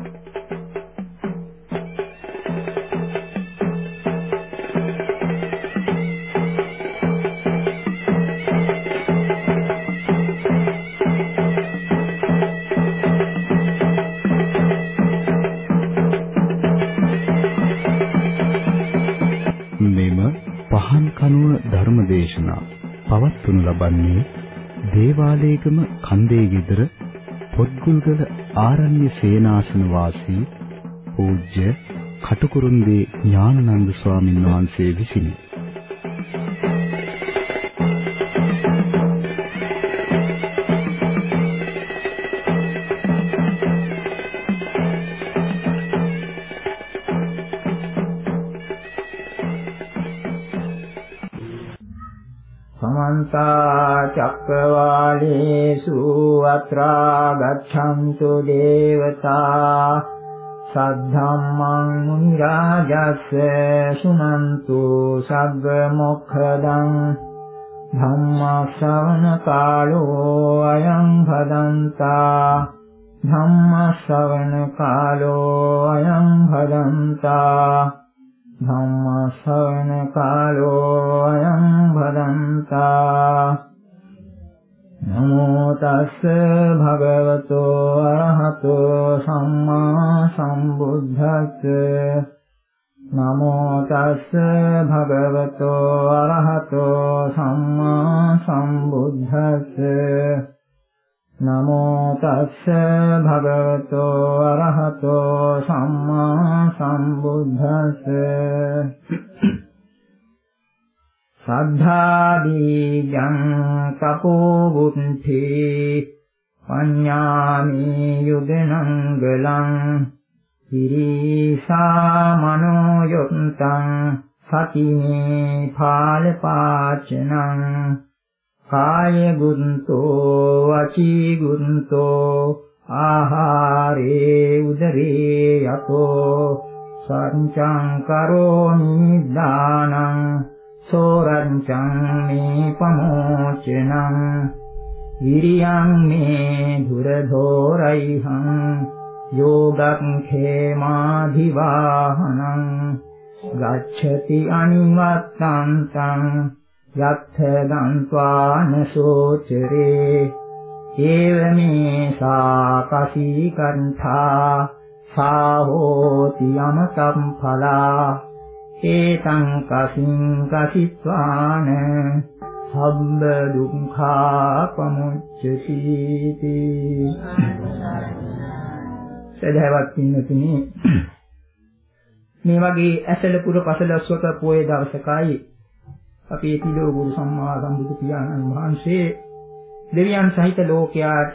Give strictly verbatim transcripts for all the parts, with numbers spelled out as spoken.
දේශනා පවත්වනු ලබන්නේ දේවාලේගම කන්දේ ගෙදර පොත්ගුල්ගල ආරණ්‍ය සේනාසන වාසී පූජ්‍ය කටුකුරුන්දී ඥානানন্দ ස්වාමීන් වහන්සේ විසිනි. චක්කවාලේසු අත්‍රා ගච්ඡන්තු දේවතා සද්ධම්මං මුනි රාජස්ස සුනන්තු සග්ග මොක්ඛදං ධම්ම ශ්‍රවණ කාලෝ අයං භදන්තා ධම්ම ශ්‍රවණ කාලෝ අයං භදන්තා ධම්ම ශ්‍රවණ කාලෝ අයං භදන්තා නමෝ තස්ස භගවතෝ අරහතෝ සම්මා සම්බුද්දස්ස නමෝ තස්ස භගවතෝ අරහතෝ සම්මා සම්බුද්දස්ස නමෝ තස්ස භගවතෝ අරහතෝ සම්මා සම්බුද්දස්ස සද්ධාදීජං තපෝ බුද්ධි පඤ්ඤාමි යුදනංගලං හිරිසා මනෝ යොත්තං සතිනේ පාලපාචනං කාය ගුන්තෝ වචී ගුන්තෝ ආහාරේ උදරේ යතෝ සංචං කරෝමි දානං සෝරංචං මේ පමෝචනං විරියං මේ දුරධෝරයිහං යෝගං khemaधिवाहनං ගච්ඡති අනිවත්තන්තං යත්ථ දන්්වාන සෝචරේ ඒවමේ සාකසී කන්ථා සාහෝති යමතම් ඵලා ඒතං කසින් කසිත්වාන සම්බ දුක්ඛා පමුච්චති. සදහවත් පින්තුනි, මේ වගේ ඇසල පුර පසළොස්වක පොයේ දවසකයි අපේ තිලෝ ගුරු සම්මා සම්බුදු පියාණන් වහන්සේ දෙවියන් සහිත ලෝකයාට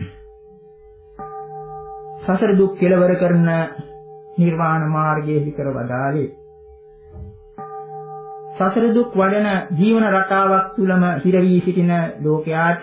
සසර දුක් කෙලවර කරන නිර්වාණ මාර්ගයේ හිකර වදාළේ. සසර දුක් වඩන ජීවන රටාවක් තුලම හිර වී සිටින ලෝකයාට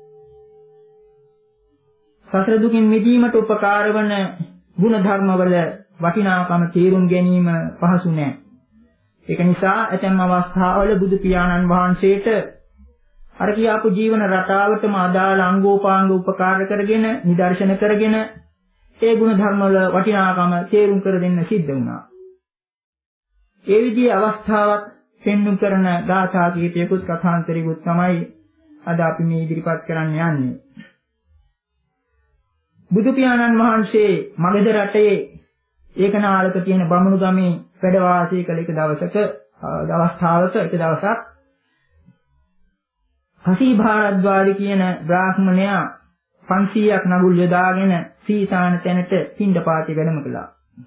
සසර දුකින් මිදීමට උපකාර වන ගුණ ධර්මවල වටිනාකම තේරුම් ගැනීම පහසු නෑ. ඒක නිසා ඇතැම් අවස්ථාවල බුදු පියාණන් වහන්සේට අර කියාපු ජීවන රටාවටම අදාළ අංගෝපාංග උපකාර කරගෙන නිදර්ශන කරගෙන ඒ ගුණ ධර්මවල වටිනාකම තේරුම් කර දෙන්න සිද්ධ වුණා. ඒ විදිහේ අවස්ථාවක් පෙන්වු කරන ගාථා කීපයකුත් කථාන්තරිකුත් තමයි අද අපි මේ ඉදිරිපත් කරන්න යන්නේ. බුදු පියාණන් වහන්සේ මගධ රටේ ඒකනාලක තියෙන බමුණු ගමේ වැඩ වාසය කළ එක දවසක අවස්ථාවක එක දවසක් කසී භාරද්වාජ කියන බ්‍රාහ්මණයා පන්සීයක් නගුල් යොදාගෙන සීතාන තැනට පිණ්ඩපාතේ වැඩම කළා.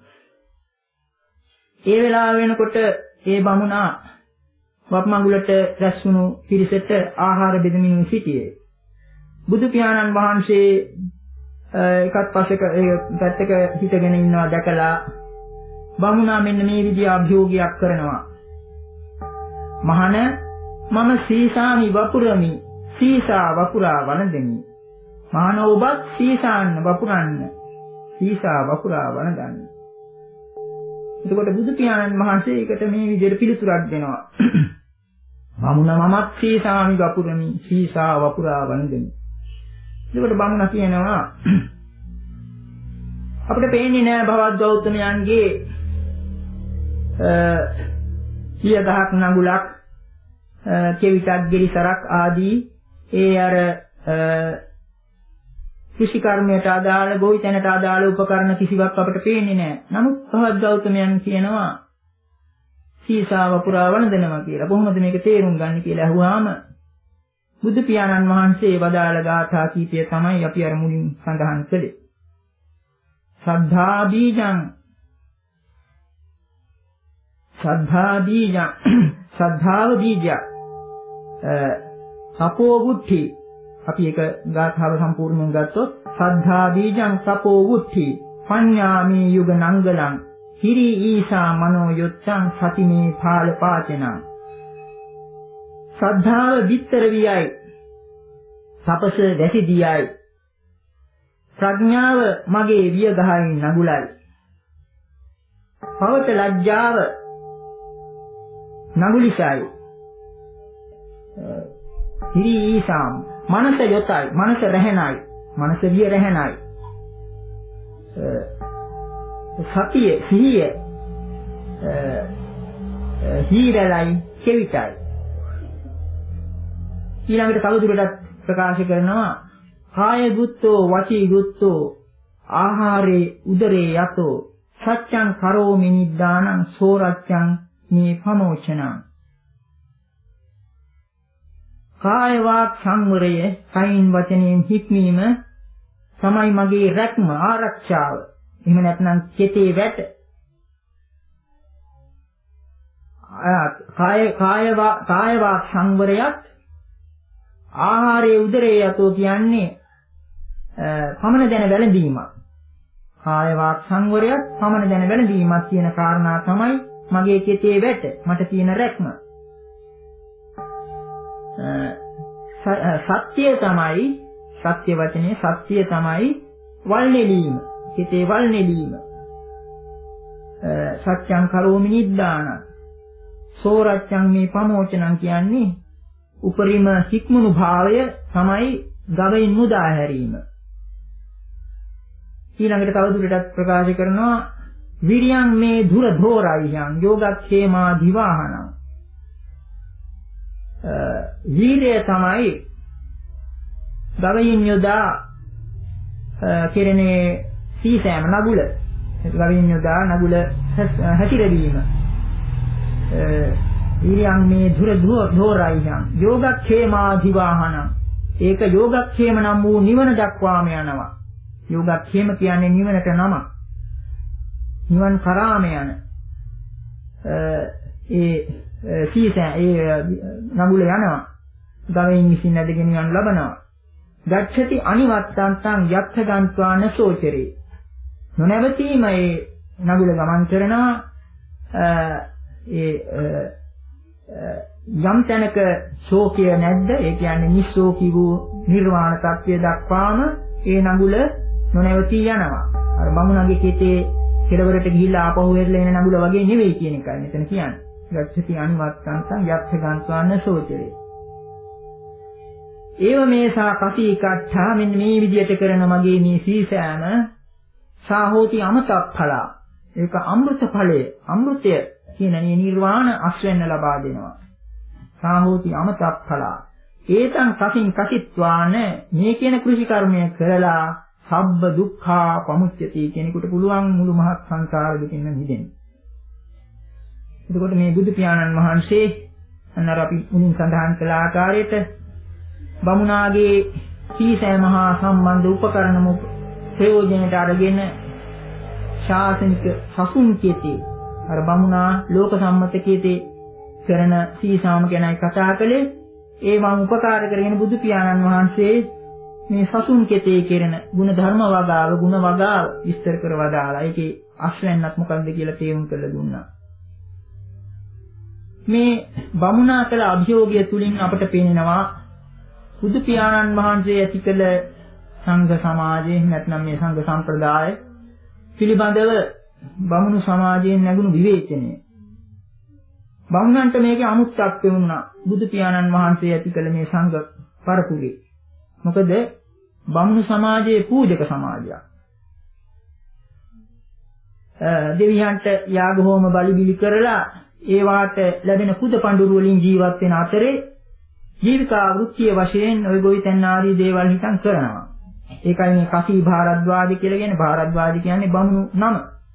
ඒ වෙලාව වෙනකොට ඒ බමුණා වප්මඟුලට රැස් වුණු පිරිසට ආහාර බෙදමින් සිටියේ. බුදු පියාණන් වහන්සේ එකත් පස්සක පැත්තක හිටගෙන ඉන්නවා දැකලා බමුණා මෙන්න මේ විදිහ අභියෝගයක් කරනවා. මහණ, මම සීසාමි වපුරමි, සීසා වපුරා වළඳමි. මහණ, ඔබත් සීසාන්න වපුරන්න, සීසා වපුරා වළඳන්න. එතකොට බුදු පියාණන් වහන්සේ ඒකට මේ විදිහට පිළිතුරක් දෙනවා. බමුණ, මමත් සීසාමි වපුරමි, සීසා වපුරා වළඳමි. එතකොට බමුණ කියනවා, අපිට පේන්නේ නෑ භවත් ගෞතමයන්ගේ සිය ගහක් නඟුලක් කෙවිතක් ගෙලිසරක් ආදී ඒ අර කෘෂි කර්මයට අදාළ ගොවිතැනට අදාළ උපකරණ කිසිවක් අපිට පේන්නේ නෑ. නමුත් භවත් ගෞතමයන් කියනවා සීසාව පුරා වළඳනවා කියලා. කොහොමද මේක තේරුම් ගන්න කියලා අහුවාම බුදු පියාණන් වහන්සේ වදාළ ගාථා කීපය තමයි අපි අර මුලින් සඳහන් කළේ. සද්ධා බීජං සද්ධා බීජං සද්ධාව බීජ සපෝ වුට්ටි. අපි ඒක ගාථාව සම්පූර්ණයෙන් ගත්තොත් සද්ධා බීජං සපෝ වුට්ටි පඤ්ඤාමේ යුග නංගලං හිරි ඊසා මනෝ යොච්ඡං සතිමේ පාල පාචනං. සද්ධාව විතර වියයි තපස වැසි දියයි ප්‍රඥාව මගේ විය ගහින් නගුලයි. පවට ලැජ්ජාව නගුලිසයි. හිරි ඊසාම් මනස යොතයි මනස රැහෙනයි මනස විය රැහෙනයි. සතිය සිහිය හීරලයි කෙවිතයි. ඊළඟට තවදුරටත් ප්‍රකාශ කරනවා කාය ගුත්තෝ වචී ගුත්තෝ ආහාරේ උදරේ යතෝ සච්ඡං කරෝමි නිද්දානං සෝරච්ඡං මේ පමෝචනං. කාය වාක් සංවරය කයින් වචනයෙන් හික්මීම තමයි මගේ රැක්ම ආරක්ෂාව. එහෙම නැත්නම් කෙතේ වැට. කාය කාය කාය වාක් සංවරයත් ආහාරයේ උදරයේ යතෝ කියන්නේ පමණ දැන වැළඳීමක්. කාය වාක් සංවරයත් පමණ දැන වැළඳීමක් කියන කාරණා තමයි මගේ කෙතේ වැට, මට තියෙන රැක්ම. සත්‍ය තමයි සත්‍ය වචනේ සත්‍ය තමයි වල්නෙලීම, කෙතේ වල්නෙලීම. සත්‍යං කරෝමි නිද්දාන සෝරච්ඡං මේ පමෝචනං කියන්නේ උපරිම හික්මුණු භාවය තමයි ගවයින් මුදා හැරීම. ඊළඟට තවදුරටත් ප්‍රකාශ කරනවා විරියං මේ දුර ධෝරයියං යෝගක්ඛේමා දිවාහනං. වීර්යය තමයි ගවයින් යොදා කෙරෙනේ සීසෑම නගුල. ගවයින් යොදා නගුල හැතිරවීම. විරියං මේ දුර ධෝරයියං යෝගක්ඛේමා දිවාහනං. ඒක යෝගක්ඛේම නම් වූ නිවන දක්වාම යනවා. යෝගක්ඛේම කියන්නේ නිවනට නම. නිවන් කරාම යන ඒ සීසෑ ඒ නගුල යනවා. ගවයින් විසින් ඇදගෙන යන ලබනවා. ගච්ඡති අනිවත්තන්තං යත්ථ ගන්්වාන සෝචරේ. නොනවතීම ඒ නගුල ගමන් කරනවා. ඒ යම් තැනක ශෝකය නැද්ද? ඒ කියන්නේ නිස්සෝකී වූ නිර්වාණ තත්ත්වය දක්වාම ඒ නගුල නොනවතී යනවා. අර බමුණගේ කෙතේ කෙළවරට ගිහිල්ලා ආපහු වෙරළ එන නගුල වගේ නෙවෙයි කියන එකයි මෙතන කියන්නේ. ගච්ඡති අනිවත්තන්තං යත්ථ ගන්්වාන සෝචරේ. ඒව මේසා කසීකට්ඨා මෙන්න මේ විදියට කරන මගේ මේ සීසෑම සාහෝති අමතප්ඵලා. ඒක අමෘත ඵලය. අමෘතය කියන නිර්වාණ අස්වෙන්න ලබා දෙනවා. සාහෝති අමතප්ඵලා. ඒතං කසින් කසිත්වාන මේ කියන කෘෂි කර්මය කරලා සබ්බ දුක්ඛා පමුච්චති කෙනෙකුට පුළුවන් මුළු මහත් සංසාර දුකින් මිදෙන්න. එතකොට මේ බුදු පියාණන් වහන්සේ අන්නර අපි මුලින් සඳහන් කළ ආකාරයට බමුණාගේ සීසෑ මහා සම්බන්ධ උපකරණ ප්‍රයෝජනයට අරගෙන ශාසනික සසුන් කීතේ අර බමුණා ලෝක සම්මත කීතේ කරන සීසාම ගැනයි කතා කළේ. ඒ වම් උපකාර කරගෙන බුදු පියාණන් වහන්සේ මේ සසුන් කීතේ කෙරෙන ගුණ ධර්ම වගාව ගුණ වගාව විස්තර කර වදාලා ඒකේ අස්වැන්නක් මොකක්ද කියලා තේරුම් කරලා දුන්නා. මේ බමුණා කළ අභියෝගය තුලින් අපට පේනවා බුදු පියාණන් වහන්සේ ඇති කළ සංඝ සමාජයේ නැත්නම් මේ සංඝ සම්ප්‍රදාය පිළිබඳව බමුණු සමාජයෙන් නැගුණු විවේචනය. බමුණන්ට මේකේ අමුත්තක් පෙවුණා බුදු පියාණන් වහන්සේ ඇති කළ මේ සංඝ පරපුරේ. මොකද බමුණු සමාජයේ පූජක සමාජයක්. දෙවියන්ට යාග හෝම බලි බිලි කරලා ඒ වාට ලැබෙන කුද පඬුරු වලින් ජීවත් වෙන අතරේ ජීවිකා වෘත්තිය වශයෙන් ওই ගොවිතැන් ආදී දේවල් හිතන් කරනවා. ඒකයි මේ කසී භාරද්වාජ කියලා කියන්නේ. භාරද්වාජ කියන්නේ බමුණු නම.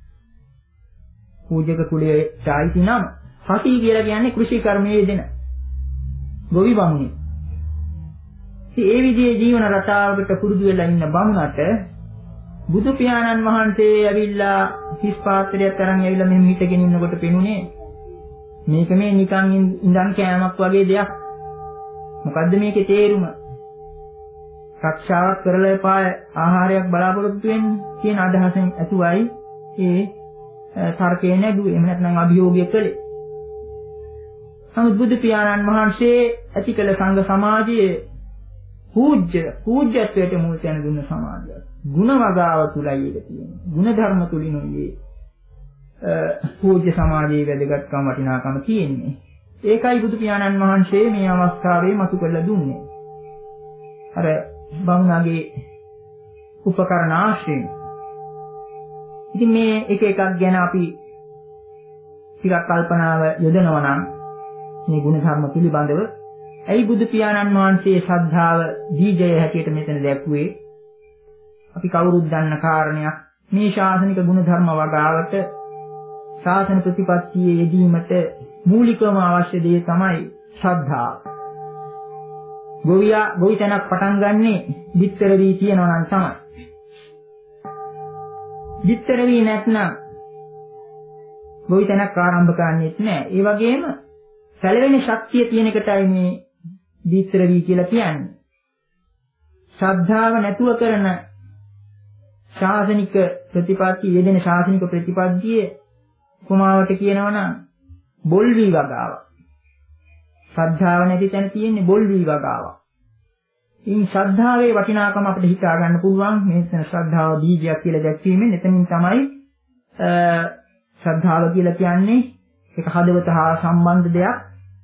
පූජක කුලයේ චෛති නම. කසී කියලා කියන්නේ කෘෂි කර්මයේ යෙදෙන ගොවි බමුණෙක්. ඉතින් ඒ විදිහේ ජීවන රටාවකට පුරුදු වෙලා ඉන්න බමුණට බුදු පියාණන් වහන්සේ ඇවිල්ලා හිස් පාත්‍රයක් අරන් ඇවිල්ලා මෙහෙම හිටගෙන ඉන්නකොට පෙනුනේ මේක මේ නිකන් ඉඳන් කෑමක් වගේ දෙයක්. මොකද්ද මේකේ තේරුම? රක්ෂාවක් කරලා එපා ආහාරයක් බලාපොරොත්තු වෙන්නේ කියන අදහසෙන් ඇතුවයි ඒ තර්කේ නැදුවේ. එහෙම නැත්නම් අභියෝගය කළේ. නමුත් බුදු පියාණන් වහන්සේ ඇති කළ සංඝ සමාජයේ පූජ්‍ය පූජ්‍යත්වයට මුල් තැන දුන්න සමාජයක්. ගුණ වගාව තුලයි ඒක තියෙන්නේ. ගුණ ධර්ම තුලිනුයි පූජ්‍ය සමාජයේ වැදගත්කම වටිනාකම තියෙන්නේ. ඒකයි බුදු පියාණන් වහන්සේ මේ අවස්ථාවේ මතු කරලා දුන්නේ. අර බමුණගේ උපකරණ ආශ්‍රයෙන්. ඉතින් මේ එක එකක් ගැන අපි ටිකක් කල්පනාව යොදනවා නම් මේ ගුණ ධර්ම පිළිබඳව ඇයි බුදු පියාණන් වහන්සේ ශ්‍රද්ධාව බීජය හැටියට මෙතන දැක්ුවේ? අපි කවුරුත් දන්න කාරණයක්. මේ ශාසනික ගුණ ධර්ම වගාවට ශාසන ප්‍රතිපත්තියේ යෙදීමට මූලිකවම අවශ්‍ය දේ තමයි ශ්‍රද්ධාව. ගෝවියා ගෝවිතැනක් පටන් ගන්නෙ විතර වී කියනවා නම් තමයි. විතර වී නැත්නම් ගෝවිතැනක් ආරම්භ කරන්නේත් නැහැ. ඒ වගේම සැලවෙන ශක්තිය තියෙන එකටයි මේ විතර වී කියලා කියන්නේ. ශ්‍රද්ධාව නැතුව කරන ශාසනික ප්‍රතිපත්තිය යෙදෙන ශාසනික ප්‍රතිපත්තියේ උපමාවට කියනවා නම් බොල් වී වගාව. ශ්‍රද්ධාව නැති තැන තියෙන්නේ බොල් වී වගාව. ඉතින් ශ්‍රද්ධාවේ වටිනාකම අපිට හිතා ගන්න පුළුවන්. මේ ශ්‍රද්ධාව බීජයක් කියලා දැක්වීමෙන් එතනින් තමයි ශ්‍රද්ධාව කියලා කියන්නේ ඒක හදවත හා සම්බන්ධ දෙයක්.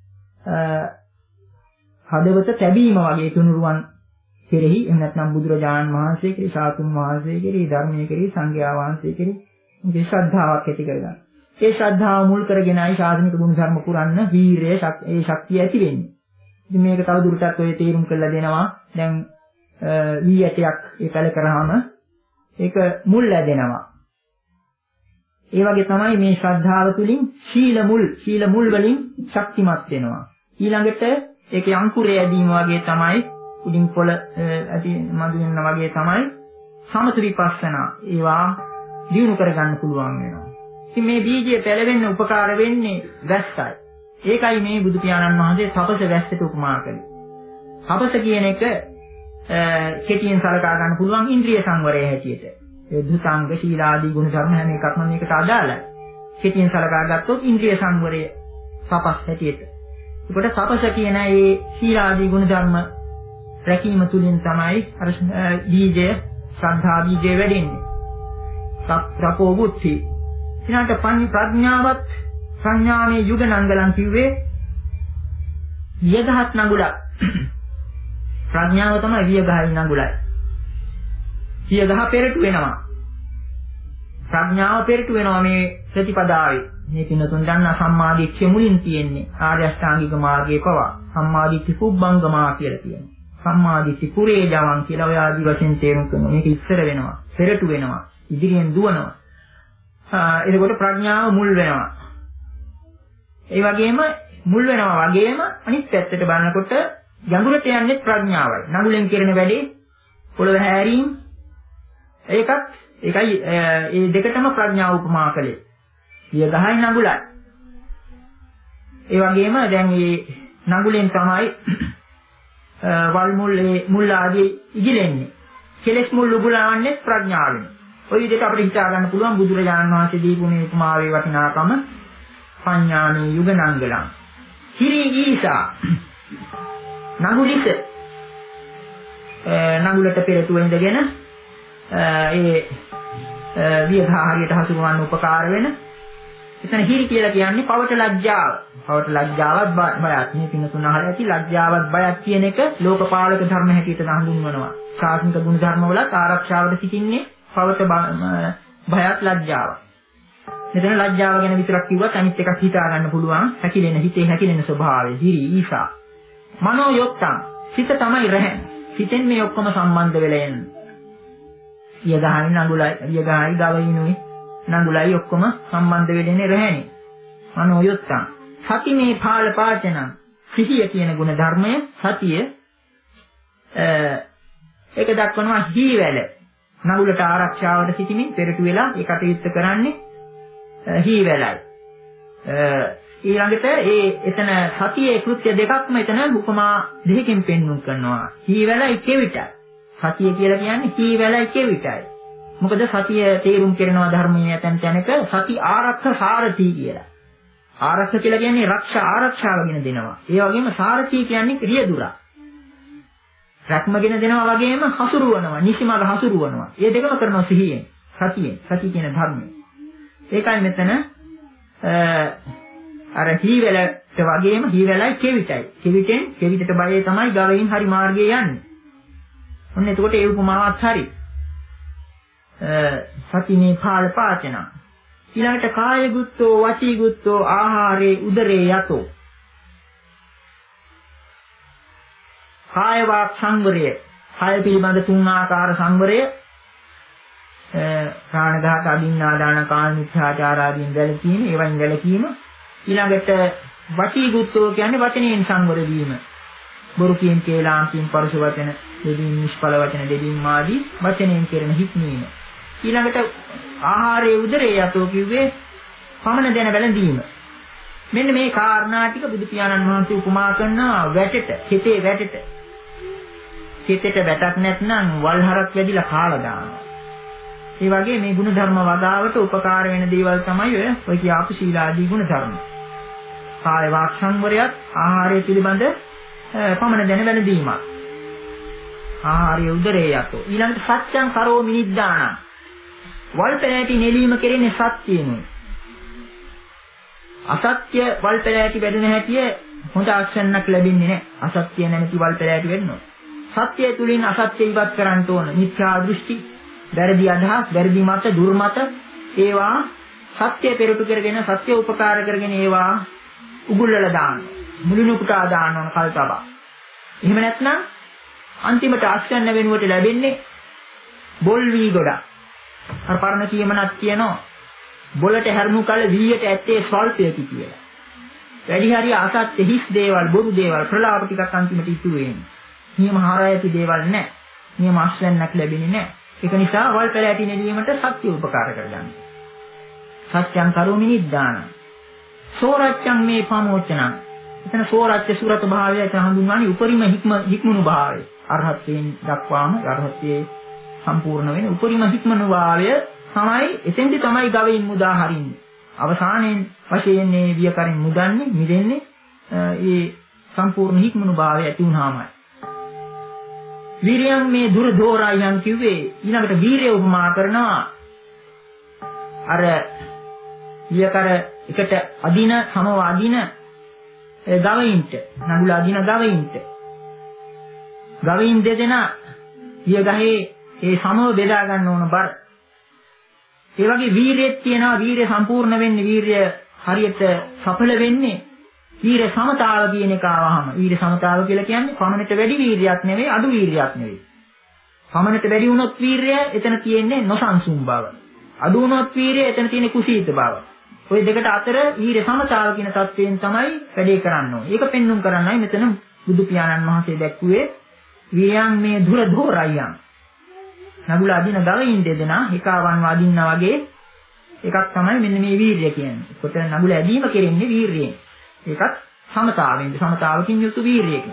හදවත තැබීම වගේ තුනුරුවන් කෙරෙහි එහෙම නැත්නම් බුදුරජාණන් වහන්සේ කෙරෙහි සාතුන් වහන්සේ කෙරෙහි ධර්මයේ කෙරෙහි සංඝයා වහන්සේ කෙරෙහි මේ ශ්‍රද්ධාවක් ඇති කරගන්න. ඒ ශ්‍රද්ධාව මුල් කරගෙනයි ශාසනික ගුණ ධර්ම පුරන්න වීරය ඒ ශක්තිය ඇති වෙන්නේ. ඉතින් මේක තව දුරටත් ඔය තේරුම් කරලා දෙනවා. දැන් වී ඇටයක් ඒ පැල කරාම ඒක මුල් ලැබෙනවා. ඒ වගේ තමයි මේ ශ්‍රද්ධාව තුළින් සීල මුල් සීල මුල් වලින් ශක්තිමත් වෙනවා. ඊළඟට ඒකේ අංකුරය ඇදීම වගේ තමයි උඩින් පොළ ඇති මදු වෙන වගේ තමයි සමථ විපස්සනා ඒවා දියුණු කරගන්න පුළුවන් වෙනවා. ඉතින් මේ බීජය පැලවෙන්න උපකාර වෙන්නේ වැස්සයි. ඒකයි මේ බුදු පියාණන් වහන්සේ තපස වැස්සට උපමා කළේ. තපස කියන එක කෙටියෙන් සලකා ගන්න පුළුවන් ඉන්ද්‍රිය සංවරය හැටියට. ඒ දුතාංග ශීලාදී ගුණ ධර්ම හැම එකක්ම මේකට අදාළයි. කෙටියෙන් සලකා ගත්තොත් ඉන්ද්‍රිය සංවරය තපස් හැටියට. ඒකට තපස කියන ඒ ශීලාදී ගුණ ධර්ම රැකීම තුලින් තමයි අර බීජය ශ්‍රද්ධා බීජය වැඩෙන්නේ. සත්‍රපෝ බුද්ධි. ඊළඟට ප්‍රඥාවත් සංඥාමේ යුග නංගලන් කිව්වේ වියගහත් නඟුලක්. ප්‍රඥාව තමයි වියගහයි නඟුලයි. වියගහ පෙරටු වෙනවා. ප්‍රඥාව පෙරටු වෙනවා මේ ප්‍රතිපදාවේ. මේ පින්නතුන් දන්නා සම්මාදිට්ඨිය මුලින් තියෙන්නේ ආර්ය අෂ්ටාංගික මාර්ගයේ පවා. සම්මාදිට්ඨි කුබ්බංගමා කියලා කියනවා. සම්මාදිට්ඨි පුරේ ජවන් කියලා ඔය ආදි වශයෙන් තේරුම් කරනවා. මේක ඉස්සර වෙනවා, පෙරටු වෙනවා, ඉදිරියෙන් දුවනවා. එතකොට ප්‍රඥාව මුල් වෙනවා. ඒ වගේම මුල් වෙනවා වගේම අනිත් පැත්තට බලනකොට යඟුලට යන්නේ ප්‍රඥාවයි. නඟුලෙන් කරන වැඩේ පොළව හැරීම් ඒකත් ඒකයි ඒ දෙකටම ප්‍රඥාව උපමා කළේ. විය ගහයි නඟුලයි. ඒ වගේම දැන් මේ නඟුලෙන් තමයි වල් මුල් මුල් ආදී ඉගිලෙන්නේ. කෙලෙස් මුල් උගලවන්නේ ප්‍රඥාවෙන්. ඔය විදිහට අපිට හිතා ගන්න පුළුවන් බුදුරජාණන් වහන්සේ දීපු මේ උපමාවේ වටිනාකම. පඤ්ඤාමේ යුග නංගලං හිරි ඊසා නඟුලිත නඟුලට පෙරටු වෙඳගෙන ඒ වියදහ හරියට හසුරවන්න උපකාර වෙන එතන හිරි කියලා කියන්නේ පවට ලැජ්ජාව. පවට ලැජ්ජාවත් බයත්. මේ පින තුන අහලා ඇති ලැජ්ජාවත් බයත් කියන එක ලෝකපාලක ධර්ම හැටියට හඳුන්වනවා. ශාසනික ගුණ ධර්ම වලත් ආරක්ෂාවට සිටින්නේ පවට බයත් ලැජ්ජාව. මෙතන ලැජ්ජාව ගැන විතරක් කිව්වත් අනිත් එකක් හිතා ගන්න පුළුවන්. හැකිලෙන හිතේ හැකිලෙන ස්වභාවය, හිරි, ඊසා. මනෝ යොත්තං සිත තමයි රැහෙන. සිතෙන් මේ ඔක්කොම සම්බන්ධ වෙලා එන්නේ. යගහයි නඟුලයි, යගහයි ගවයිනුයි නඟුලයි ඔක්කොම සම්බන්ධ වෙන්නේ රැහෙනේ. මනෝ යොත්තං සති මේ පාල පාචන සිහිය කියන ගුණ ධර්මය සතිය ඒක දක්වනවා හීවැල. නඟුලට ආරක්ෂාවට සිටිමින් පෙරටු වෙලා ඒ කටයුත්ත කරන්නේ හීවැලයි. ඊළඟට ඒ එතන සතියේ කෘත්‍ය දෙකක්ම එතන උපමා දෙකකින් පෙන්වුම් කරනවා. හීවැලයි කෙවිතයි. සතිය කියලා කියන්නේ හීවැලයි කෙවිතයි. මොකද සතිය තේරුම් කරනවා ධර්මයේ ඇතන් තැනක සති ආරක්ෂක සාරථී කියලා. ආරක්ෂක කියලා කියන්නේ රක්ෂා ආරක්ෂාව ගෙන දෙනවා. ඒ වගේම සාරථී කියන්නේ රියදුරා. රැක්මගෙන දෙනවා වගේම හසුරුවනවා, නිසිමඟ හසුරුවනවා. මේ දෙකම කරනවා සිහියෙන්, සතියෙන්, සති කියන ධර්මයෙන්. ඒකයි මෙතන අර හීවැලට වගේම හීවැලයි කෙවිතයි. කෙවිතෙන් කෙවිතට බයේ තමයි ගවයින් හරි මාර්ගයේ යන්නේ. ඔන්න එතකොට ඒ උපමාවත් හරි. සතිනේ පාල පාචන. ඊළඟට කාය ගුත්තෝ වචී ගුත්තෝ ආහාරේ උදරේ යතෝ. කාය වාක් සංවරය. කාය පිළිබඳ තුන් ආකාර සංවරය. ප්‍රාණඝාත, අදින්නාදාන, කාම මිත්‍යාචාර ආදීන් වැළකීම, ඒවන් වැළකීම. ඊළඟට වචී ගුත්තෝ කියන්නේ වචනයෙන් සංවර වීම. බොරු කියන, කේලාම් කියන, පරුෂ වචන, දෙදින් නිෂ්ඵල වචන, දෙදින් මාදී වචනයෙන් කරන හික්මීම. ඊළඟට ආහාරයේ උදරේ යතෝ කිව්වේ පමණ දැන වැළඳීම. මෙන්න මේ කාරණා ටික බුදු පියාණන් වහන්සේ උපමා කරනවා වැටෙට, හිතේ වැටෙට. හිතේට වැටක් නැත්නම් වල්හරක් වැදිලා කාලා දානවා. ඒ වගේ මේ ගුණ ධර්ම වදාවට උපකාර වෙන දේවල් තමයි ඔය ඔය කියාපු සීලාදී ගුණ ධර්ම. කාය වාක් සංවරයත් ආහාරය පිළිබඳ පමණ දැන වැළඳීමක්. ආහාරයේ උදරේ යතෝ. ඊළඟට සත්‍යං කරෝමි නිද්දාන. වල්පැලෑටි නෙලීම කෙරෙන්නේ සත්‍යයෙන්මයි. අසත්‍ය වල්පැලෑටි වැඩෙන හැටිය හොඳ ආක්ෂණයක් ලැබෙන්නේ නැහැ. අසත්‍ය නැමැති වල්පැලෑටි වෙන්නවා. සත්‍ය තුලින් අසත්‍ය ඉවත් කරන්න ඕන. මිත්‍යා දෘෂ්ටි, වැරදි අදහස්, වැරදි මත, දුර්මත ඒවා සත්‍ය පෙරටු කරගෙන, සත්‍ය උපකාර කරගෙන ඒවා උගුල්වල දාන්න. මුලිනු පුටා දාන්න ඕන කල්තබා. එහෙම නැත්නම් අන්තිමට ආක්ෂණ වෙනුවට ලැබෙන්නේ බොල් වී ගොඩක්. අර පරණ කියමනක් කියනවා බොලට හැරුණු කල වීයට ඇත්තේ ස්වල්පයකි කියලා. වැඩි හරිය අසත්‍ය හිස් දේවල්, බොරු දේවල්, ප්‍රලාප ටිකක් අන්තිමට ඉතුරු වෙන්නේ. නියම හරයති දේවල් නැහැ. නියම ආශ්‍රයයක් ලැබෙන්නේ නැහැ. ඒක නිසා වල් පැලෑටි නෙලීමට සත්‍ය උපකාර කරගන්න. සත්‍යං කරෝමි නිද්දාන. සෝරච්ඡං මේ පමෝචනං. එතන සෝරච්ඡ සුරත භාවය එතන හඳුන්වන්නේ උපරිම හික්ම හික්මුණු භාවය. අරහත්යෙන් දක්වාම අරහත්යේ සම්පූර්ණ වෙන උපරිම හික්මනු භාවය තමයි එතෙන්දි තමයි ගවයින් මුදා හරින්නේ. අවසානයේ වශයෙන් මේ වියකරින් මුදන්නේ, මිදෙන්නේ ඒ සම්පූර්ණ හික්මනු භාවය ඇති වුණාමයි. වීරියන් මේ දුර දෝරයන් කිව්වේ ඊළඟට වීරිය උපමා කරනවා අර වියකර එකට අදින සමව අදින ගවයින්ට, නඟුල අදින ගවයින්ට. ගවයින් දෙදෙනා වියගහේ ඒ සමව බෙදා ගන්න ඕන බර. ඒ වගේ වීරියෙත් තියෙනවා. වීරිය සම්පූර්ණ වෙන්නේ, වීරිය හරියට සඵල වෙන්නේ වීරිය සමතාව කියන එක ආවහම. වීරිය සමතාව කියලා කියන්නේ පමණට වැඩි වීරියක් නෙවෙයි, අඩු වීරියක් නෙවෙයි. පමණට වැඩි වුණොත් වීරිය එතන තියෙන්නේ නොසන්සුන් බව. අඩු වුණොත් වීරිය එතන තියෙන්නේ කුසීත බව. ওই දෙකට අතර වීරිය සමතාව කියන தත්වයෙන් තමයි වැඩේ කරන්න ඕනේ. ඒක පෙන්눔 කරන්නයි මෙතන බුදු පියාණන් වහන්සේ දැක්ුවේ වියන් මේ දුර දෝරයන්. නගුල අදින ගවයින් දෙදෙනා එකවන් වදින්නා වගේ එකක් තමයි මෙන්න මේ වීරිය කියන්නේ. ඒකට නගුල ඇදීම කෙරෙන්නේ වීරියෙන්. ඒකත් සමතාවෙන්, සමතාවකින් යුතු වීරියකින්.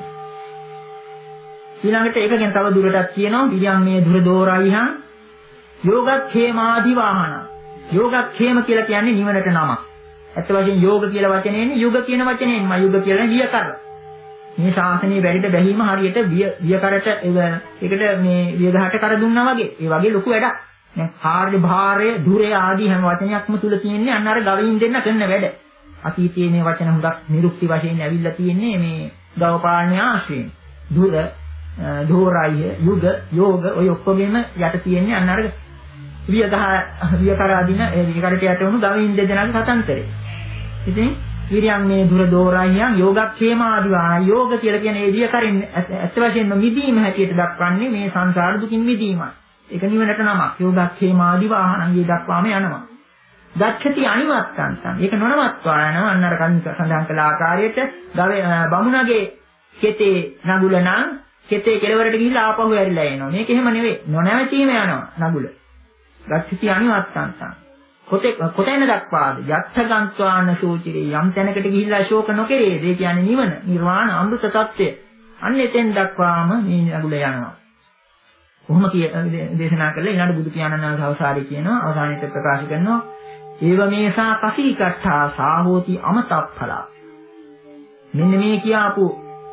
ඊළඟට ඒක ගැන තව දුරටත් කියනවා වියන් මේ දුර දෝරයන් යෝගක්ඛේමාදි වාහන. යෝගක්ඛේම කියලා කියන්නේ නිවනට නමක්. ඇත්ත වශයෙන් යෝග කියලා වචනේනේ යුග කියන වචනේම යුග කියලා වියකර. මේ ශාසනයේ වැඩිට බැහිම හරියට වියකරට ඒකට මේ වියගහට කර දුන්නා වගේ. ඒ වගේ ලොකු වැඩක්. දැන් කාර්ය භාරය, ධුරය ආදී හැම වචනයක්ම තුල තියෙන්නේ අන්න අර ගවයින් දෙන්න කරන වැඩ. අතීතයේ මේ වචන හුඟක් නිරුක්ති වශයෙන් ඇවිල්ලා තියෙන්නේ මේ ගව පාලනය ආශ්‍රයෙන්. ධුර, ධෝරාය, යුග, යෝග ඔය ඔක්කොගෙම යට තියෙන්නේ අන්න අර වියගහ වියකරා දින ඒ විකරට යට වුණු ගවයින් දෙදෙනාගේ කතන්තරේ. ඉතින් විරියන් මේ දුර දෝරයන් යෝගක්ඛේම ආදිවා යෝග කියලා කියන්නේ ඒ වියකරින් ඇත්ත වශයෙන්ම මිදීම හැටියට දක්වන්නේ මේ සංසාර දුකින් මිදීමයි. ඒක නිවනට නමක්. යෝගක්ඛේම ආදිවාහණංගේ දක්වාම යනවා. දක්ෂති අනිවත්තන්තං. ඒක නොනවත්වා යනවා. අන්න අර කලින් සඳහන් කළ ආකාරයට බමුණගේ කෙතේ නගුල නම් කෙතේ කෙලවරට ගිහිල්ලා ආපහු ඇරිලා එනවා. මේක එහෙම නෙවෙයි. නොනැවතීම යනවා නගුල. දක්ෂති අනිවත්තන්තං. කොතේ කොතැන දක්වාද? යත්තගන්්වාන සූචිරේ යම් තැනකට ගිහිල්ලා ශෝක නොකරේද? ඒ කියන්නේ නිවන, නිර්වාණ, අමෘත තත්ත්වය. අන්න එතෙන් දක්වාම මේ නගුල යනවා. කොහොම කිය දේශනා කළා ඊළඟ බුදු පියාණන් වහන්සේ අවසානයේ කියනවා අවසානයේ ප්‍රකාශ කරනවා ඒව මේසා කසීකට්ඨා සාහෝති අමතප්ඵලා. මෙන්න මේ කියආපු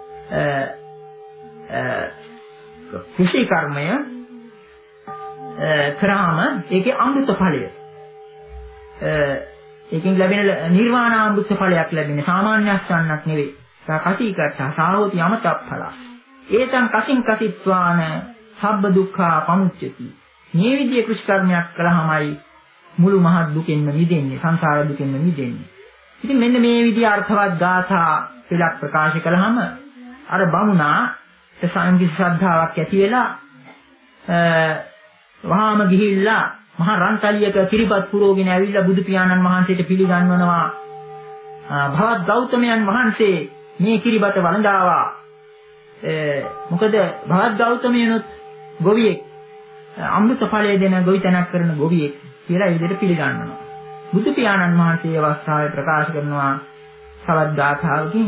කුසී කර්මය කරාම ඒකේ අමෘත ඵලය ඒකෙන් ලැබෙන නිර්වාණ අමෘත ඵලයක් ලැබෙන්නේ සාමාන්‍ය අස්වන්නක් නෙවෙයි. කසීකට්ඨා සාහෝති අමතප්ඵලා. ඒතං කසින් කසිත්වාන සබ්බ දුක්ඛා පමුච්චති. මේ විදිහේ කුෂ්කර්මයක් කළාමයි මුළු මහත් දුකෙන්ම මිදෙන්නේ, සංසාර දුකෙන්ම මිදෙන්නේ. ඉතින් මෙන්න මේ විදිහ අර්ථවත් ගාථා පිළක් ප්‍රකාශ කළාම අර බමුණා සංගීත ශ්‍රද්ධාවක් ඇති වෙලා වහාම ගිහිල්ලා මහා රන්තලියක කිරිබත් පුරෝගෙන ඇවිල්ලා බුදු පියාණන් වහන්සේට පිළිගන්වනවා. භවත් ගෞතමයන් වහන්සේ මේ කිරිබත වළඳාවා. මොකද භවත් ගෞතමයනොත් ගොවියෙක් අමෘත ඵලය දෙන ගොවිතැනක් කරන ගොවියෙක් කියලා ඒ විදිහට පිළිගන්නවා. බුදු පියාණන් වහන්සේ අවස්ථාවේ ප්‍රකාශ කරනවා තවත් ගාථාවකින්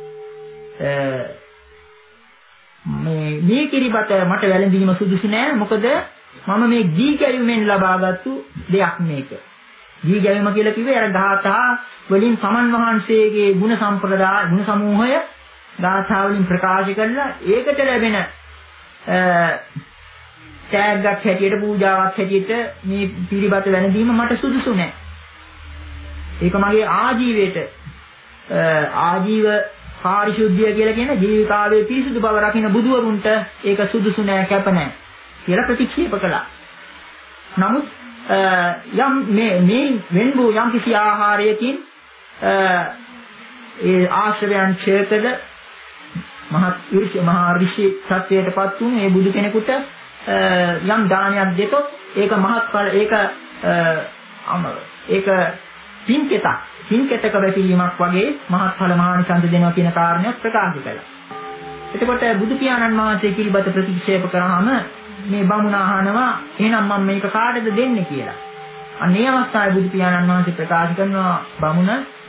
මේ මේ කිරිබත මට වැළඳීම සුදුසු නෑ. මොකද මම මේ ගී ගැයුමෙන් ලබාගත්තු දෙයක් මේක. ගී ගැයුම කියලා කිව්වේ අර ගාථා වලින් සමන් වහන්සේගේ ගුණ සම්ප්‍රදාය ගුණ සමූහය ගාථා වලින් ප්‍රකාශ කරලා ඒකට ලැබෙන ත්‍යාගයක් හැටියට පූජාවක් හැටියට මේ පිළිබත වැළඳීම මට සුදුසු නෑ. ඒක මගේ ආජීවයට ආජීව පාරිශුද්ධිය කියලා කියන ජීවිතාවේ පිරිසුදු බව රකින්න බුදුවරුන්ට ඒක සුදුසු නෑ කැප නෑ කියලා ප්‍රතික්ෂේප කළා. නමුත් යම් මේ මේ වෙන්බෝ යම් කිසි ආහාරයකින් ඒ ආශ්‍රයයන් ඡේතද මහත් ඍෂි මහා ඍෂි සත්‍යයටපත් වුණු මේ බුදු කෙනෙකුට යම් දානයක් දෙතොත් ඒක මහත්ඵල ඒක ඒක පින්කෙතක් පින්කෙතක වැටීමක් වගේ මහත්ඵල මහානිසංස දෙනවා කියන කාරණයක් ප්‍රකාශ කළා. එතකොට බුදු පියාණන් වහන්සේ පිළිබත ප්‍රතික්ෂේප කරාම මේ බමුණ අහනවා එහෙනම් මම මේක කාටද දෙන්නේ කියලා. අනේ අවස්ථාවේ බුදු පියාණන් වහන්සේ ප්‍රකාශ කරනවා බමුණ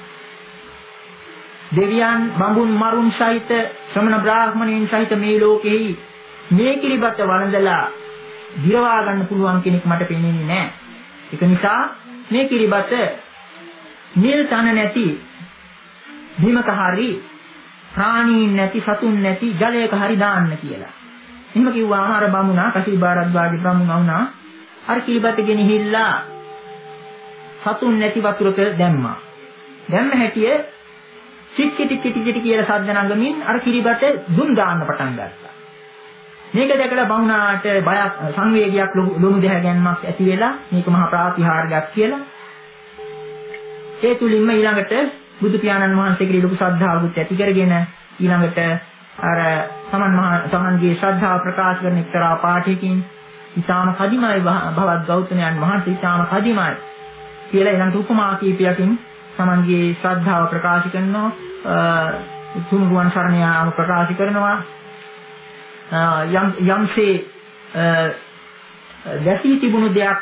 දෙවියන් බඹුන් මරුන් සහිත ශ්‍රමණ බ්‍රාහ්මණයන් සහිත මේ ලෝකෙහි මේ කිරිබත වළඳලා දිරවා ගන්න පුළුවන් කෙනෙක් මට පේන්නේ නැහැ. ඒක නිසා මේ කිරිබත නිල් තන නැති බිමක හරි ප්‍රාණීන් නැති සතුන් නැති ජලයක හරි දාන්න කියලා. එහෙම කිව්වාම අර බමුණා කසීබාරද්වාගේ බමුණා වුණා අර කිරිබත ගෙනහිල්ලා සතුන් නැති වතුරක දැම්මා. දැම්ම හැටියේ චික්කි ටිකි ටිකි කියලා සද්ද නගමින් අර කිරිබත දුම් දාන්න පටන් ගත්තා. මේක දැකලා බමුණාට බයක් සංවේගයක් ලොමු දෙහ ගැනීමක් ඇති වෙලා මේක මහා ප්‍රාතිහාර්යයක් කියලා ඒ තුලින්ම ඊළඟට බුදු පියාණන් වහන්සේ කෙරෙහි ලොකු ශ්‍රද්ධාවකුත් ඇති කරගෙන ඊළඟට අර සමන් මහා සමන්ගේ ශ්‍රද්ධාව ප්‍රකාශ කරන එක්තරා පාඨයකින් ඊටාම කදිමයි භවත් ගෞතමයන් වහන්සේ ඊටාම කදිමයි කියලා ඊළඟට උපමා කීපයකින් සමන්ගේ ශ්‍රද්ධාව ප්‍රකාශ කරනවා තුමුගුවන් සරණ යාම ප්‍රකාශ කරනවා යම් යම්සේ දැසී තිබුණු දෙයක්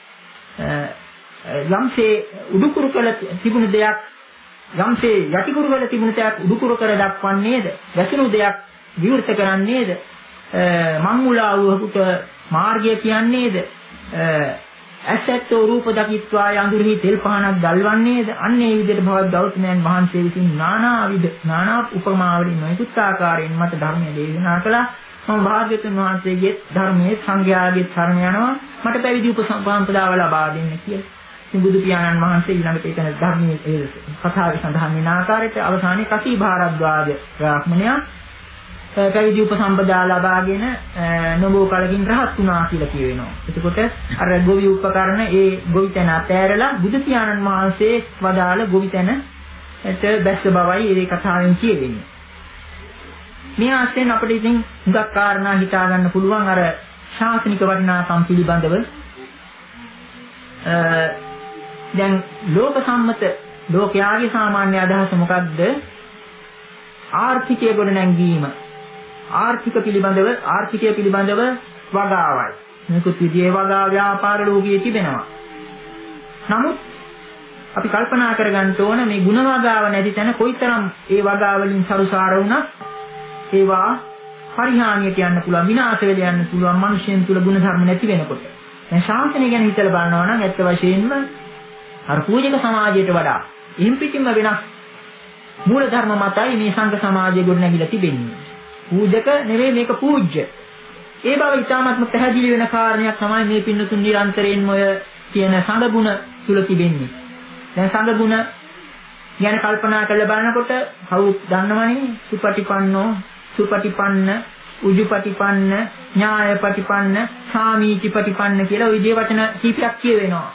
යම්සේ උඩුකුරු කළ තිබුණු දෙයක් යම්සේ යටිකුරු කළ තිබුණු දෙයක් උඩුකුරු කර දක්වන්නේද දැසුණු දෙයක් විවෘත කරන්නේද මංමුලා වූකට මාර්ගය කියන්නේද ඇසැත්තෝ රූප දකිත්වා යඳුරෙහි තෙල් පහනක් ගල්වන්නේද අන්න ඒ විදිහට භවත් ගෞතමයන් වහන්සේ විසින් নানা විද નાනා උපමා වලින් නොයෙකුත් ආකාරයෙන් මට ධර්මයේ දේශනා කළා. මම භාග්‍යවතුන් වහන්සේගේ ධර්මයේ සංඝයාගේ සරණ යනවා මට පැවිදි උපසම්පදාව ලබා දෙන්න කියලා. ඉතින් බුදු පියාණන් වහන්සේ ඊළඟට ඒක ධර්මයේ කතාවේ සඳහන් වෙන ආකාරයට අවසානයේ කසී භාරද්වාජ බ්‍රාහ්මණයා පැවිදි උපසම්පදා ලබාගෙන නොබෝ කලකින් රහත් වුණා කියලා කියවෙනවා. එතකොට අර ගොවි උපකරණ ඒ ගොවිතැන අතෑරලා බුදු පියාණන් වහන්සේ වදාළ ගොවිතැනට බැස්ස බවයි ඒ කතාවෙන් කියවෙන්නේ. මේ ආශ්‍රයෙන් අපිට ඉතින් හුඟක් කාරණා හිතා ගන්න පුළුවන් අර ශාසනික වටිනාකම් පිළිබඳව. දැන් ලෝක සම්මත ලෝකයාගේ සාමාන්‍ය අදහස මොකක්ද? ආර්ථිකය ගොඩනැංවීම. ආර්ථික පිළිබඳව ආර්ථිකය පිළිබඳව වගාවයි. මේකුත් විදිහේ වගා ව්‍යාපාර ලෝකයේ තිබෙනවා. නමුත් අපි කල්පනා කරගන්න ඕන මේ ಗುಣ වගාව නැති තැන කොයිතරම් ඒ වගා වලින් සරුසාර වුණත් ඒවා පරිහානියට යන්න පුළුවන්, විනාශ වෙලා යන්න පුළුවන් මිනිසෙන් තුල ගුණ ධර්ම නැති වෙනකොට. දැන් ශාසනය ගැන හිතලා බලනවා නම් ඇත්ත වශයෙන්ම අර පූජක සමාජයට වඩා ඉන් පිටින්ම වෙනස් මූල ධර්ම මතයි මේ සංඝ සමාජය ගොඩනැගිලා තිබෙන්නේ. පූජක නෙවෙයි මේක පූජ්‍ය. ඒ බව ඉතාමත්ම පැහැදිලි වෙන කාරණයක් තමයි මේ පින්නතුන් නිරන්තරයෙන්ම ඔය කියන සංඝ ගුණ තුල තිබෙන්නේ. දැන් සංඝ ගුණ ගැන කල්පනා කරලා බලනකොට කවුරුත් දන්නවනේ සුපටිපන්නෝ, සුපටිපන්න, උජුපටිපන්න, ඥායපටිපන්න, සාමීචිපටිපන්න කියලා ওই විදිහේ වචන කීපයක් කියවෙනවා.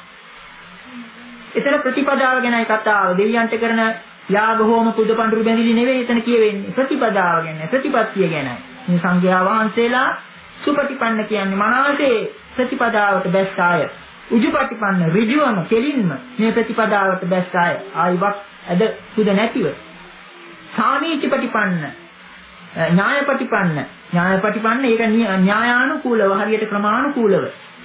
එතන ප්‍රතිපදාව ගැනයි කතාව. දෙවියන්ට කරන යාග හෝම පුද පඬුරු බැඳිලි නෙවෙයි එතන කියවෙන්නේ. ප්‍රතිපදාව ගැන, ප්‍රතිපත්තිය ගැනයි. මේ සංඝයා වහන්සේලා සුපටිපන්න කියන්නේ මනසේ ප්‍රතිපදාවට බැස්ස අය. උජුපටිපන්න ඍජුවම කෙලින්ම මේ ප්‍රතිපදාවට බැස්ස අය. ආයිවක් ඇද සුද නැතිව. සාමීචිපටිපන්න, ඥායපටිපන්න. ඥායපටිපන්න ඒක න්‍යායානුකූලව, හරියට ක්‍රමානුකූලව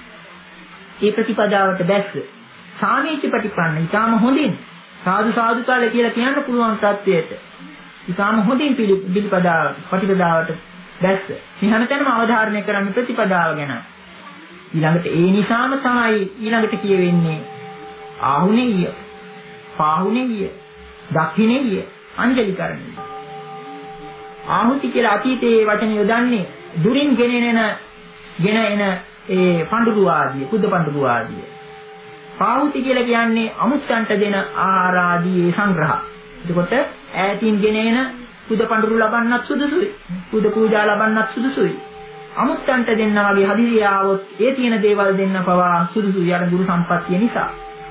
මේ ප්‍රතිපදාවට බැස්ස. සාමීචිපටිපන්න ඊටාම හොඳින් සාදු සාදු කාලේ කියලා කියන්න පුළුවන් තත්වයට ඊටාම හොඳින් පිළිපදාව ප්‍රතිපදාවට දැස්ස. මේ හැමතැනම අවධාරණය කරන්නේ ප්‍රතිපදාව ගැන. ඊළඟට ඒ නිසාම තමයි ඊළඟට කියවෙන්නේ ආහුනේය, පාහුනේය, දක්ඛිනේය, අංජලිකරණය. ආහුති කියලා අතීතයේ වචන යොදන්නේ දුරින් ගෙනෙන ගෙන එන ඒ පඬුරු ආදිය, කුද පඬුරු ආදිය. පාහුති කියලා කියන්නේ අමුත්තන්ට දෙන ආහාර ආදී සංග්‍රහ. එතකොට ඈතින් ගෙනෙන පුද පඬුරු ලබන්නත් සුදුසුයි. පුද පූජා ලබන්නත් සුදුසුයි. අමුත්තන්ට දෙන්න වගේ හදිසිය ආවොත් ඒ තියෙන දේවල් දෙන්න පවා සුදුසුයි අර ගුරු සම්පත්තිය නිසා.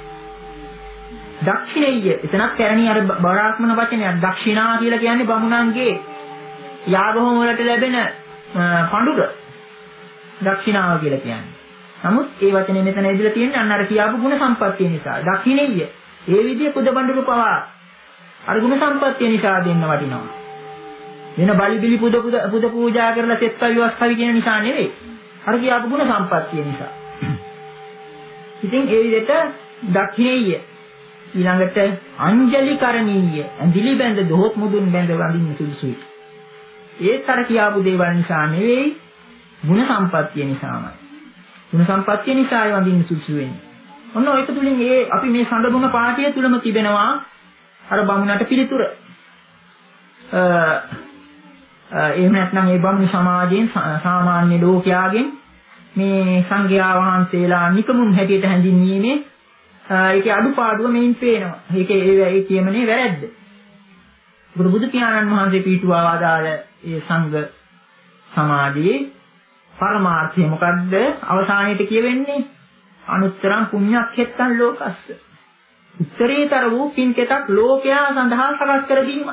දක්ෂිණේය එතනක් පැරණි අර බරාත්මන වචනයක්. දක්ෂිනා කියලා කියන්නේ බමුණන්ගේ යාග හෝම වලට ලැබෙන පඬුර. දක්ෂිනාව කියලා කියන්නේ. නමුත් ඒ වචනේ මෙතන ඉදලා තියෙන්නේ අන්න අර කියාපු ගුණ සම්පත්තිය නිසා. දක්ෂිනේය. ඒ විදිය පුද බඳුරු පවා අර ගුණ සම්පත්තිය නිසා දෙන්න වටිනවා. වෙන බලි බිලි පුද පුද පූජා කරලා සෙත් පරිවස්ථවි කියන නිසා නෙවෙයි. අර කියාපු ගුණ සම්පත්තිය නිසා. ඉතින් ඒ විදිහට දක්ෂිනේය. ඊළඟට අංජලිකරණීය. ඇඳිලි බැඳ දොහොත් මුදුන් බැඳ වඳින්න සුදුසුයි. ඒත් අර කියාපු දේවල් නිසා නෙවෙයි, ගුණ සම්පත්තිය නිසාමයි. ගුණ සම්පත්තිය නිසා ඒ වඳින්න සුදුසු වෙන්නේ. ඔන්න ඒක තුලින් ඒ අපි මේ සඳගුණ පාඨය තුලම තිබෙනවා අර බමුණට පිළිතුර. අ එහෙම නැත්නම් ඒ බමුණු සමාජයෙන් සාමාන්‍ය ලෝකයාගෙන් මේ සංඝයා වහන්සේලා නිකමුන් හැටියට හැඳින්වීමේ ඒකේ අඩුපාඩුව මේන් පේනවා. ඒකේ ඒ කියමනේ වැරද්ද. බුදු පියාණන් වහන්සේ පිටුවා වදාළ ඒ සංඝ සමාජයේ පරමාර්ථය මොකද්ද? අවසානයේට කියවෙන්නේ අනුත්තරං පුඤ්ඤක්ඛෙත්තං ලෝකස්ස. උත්තරීතර වූ පින්කෙතක් ලෝකයා සඳහා සකස් කර දීම.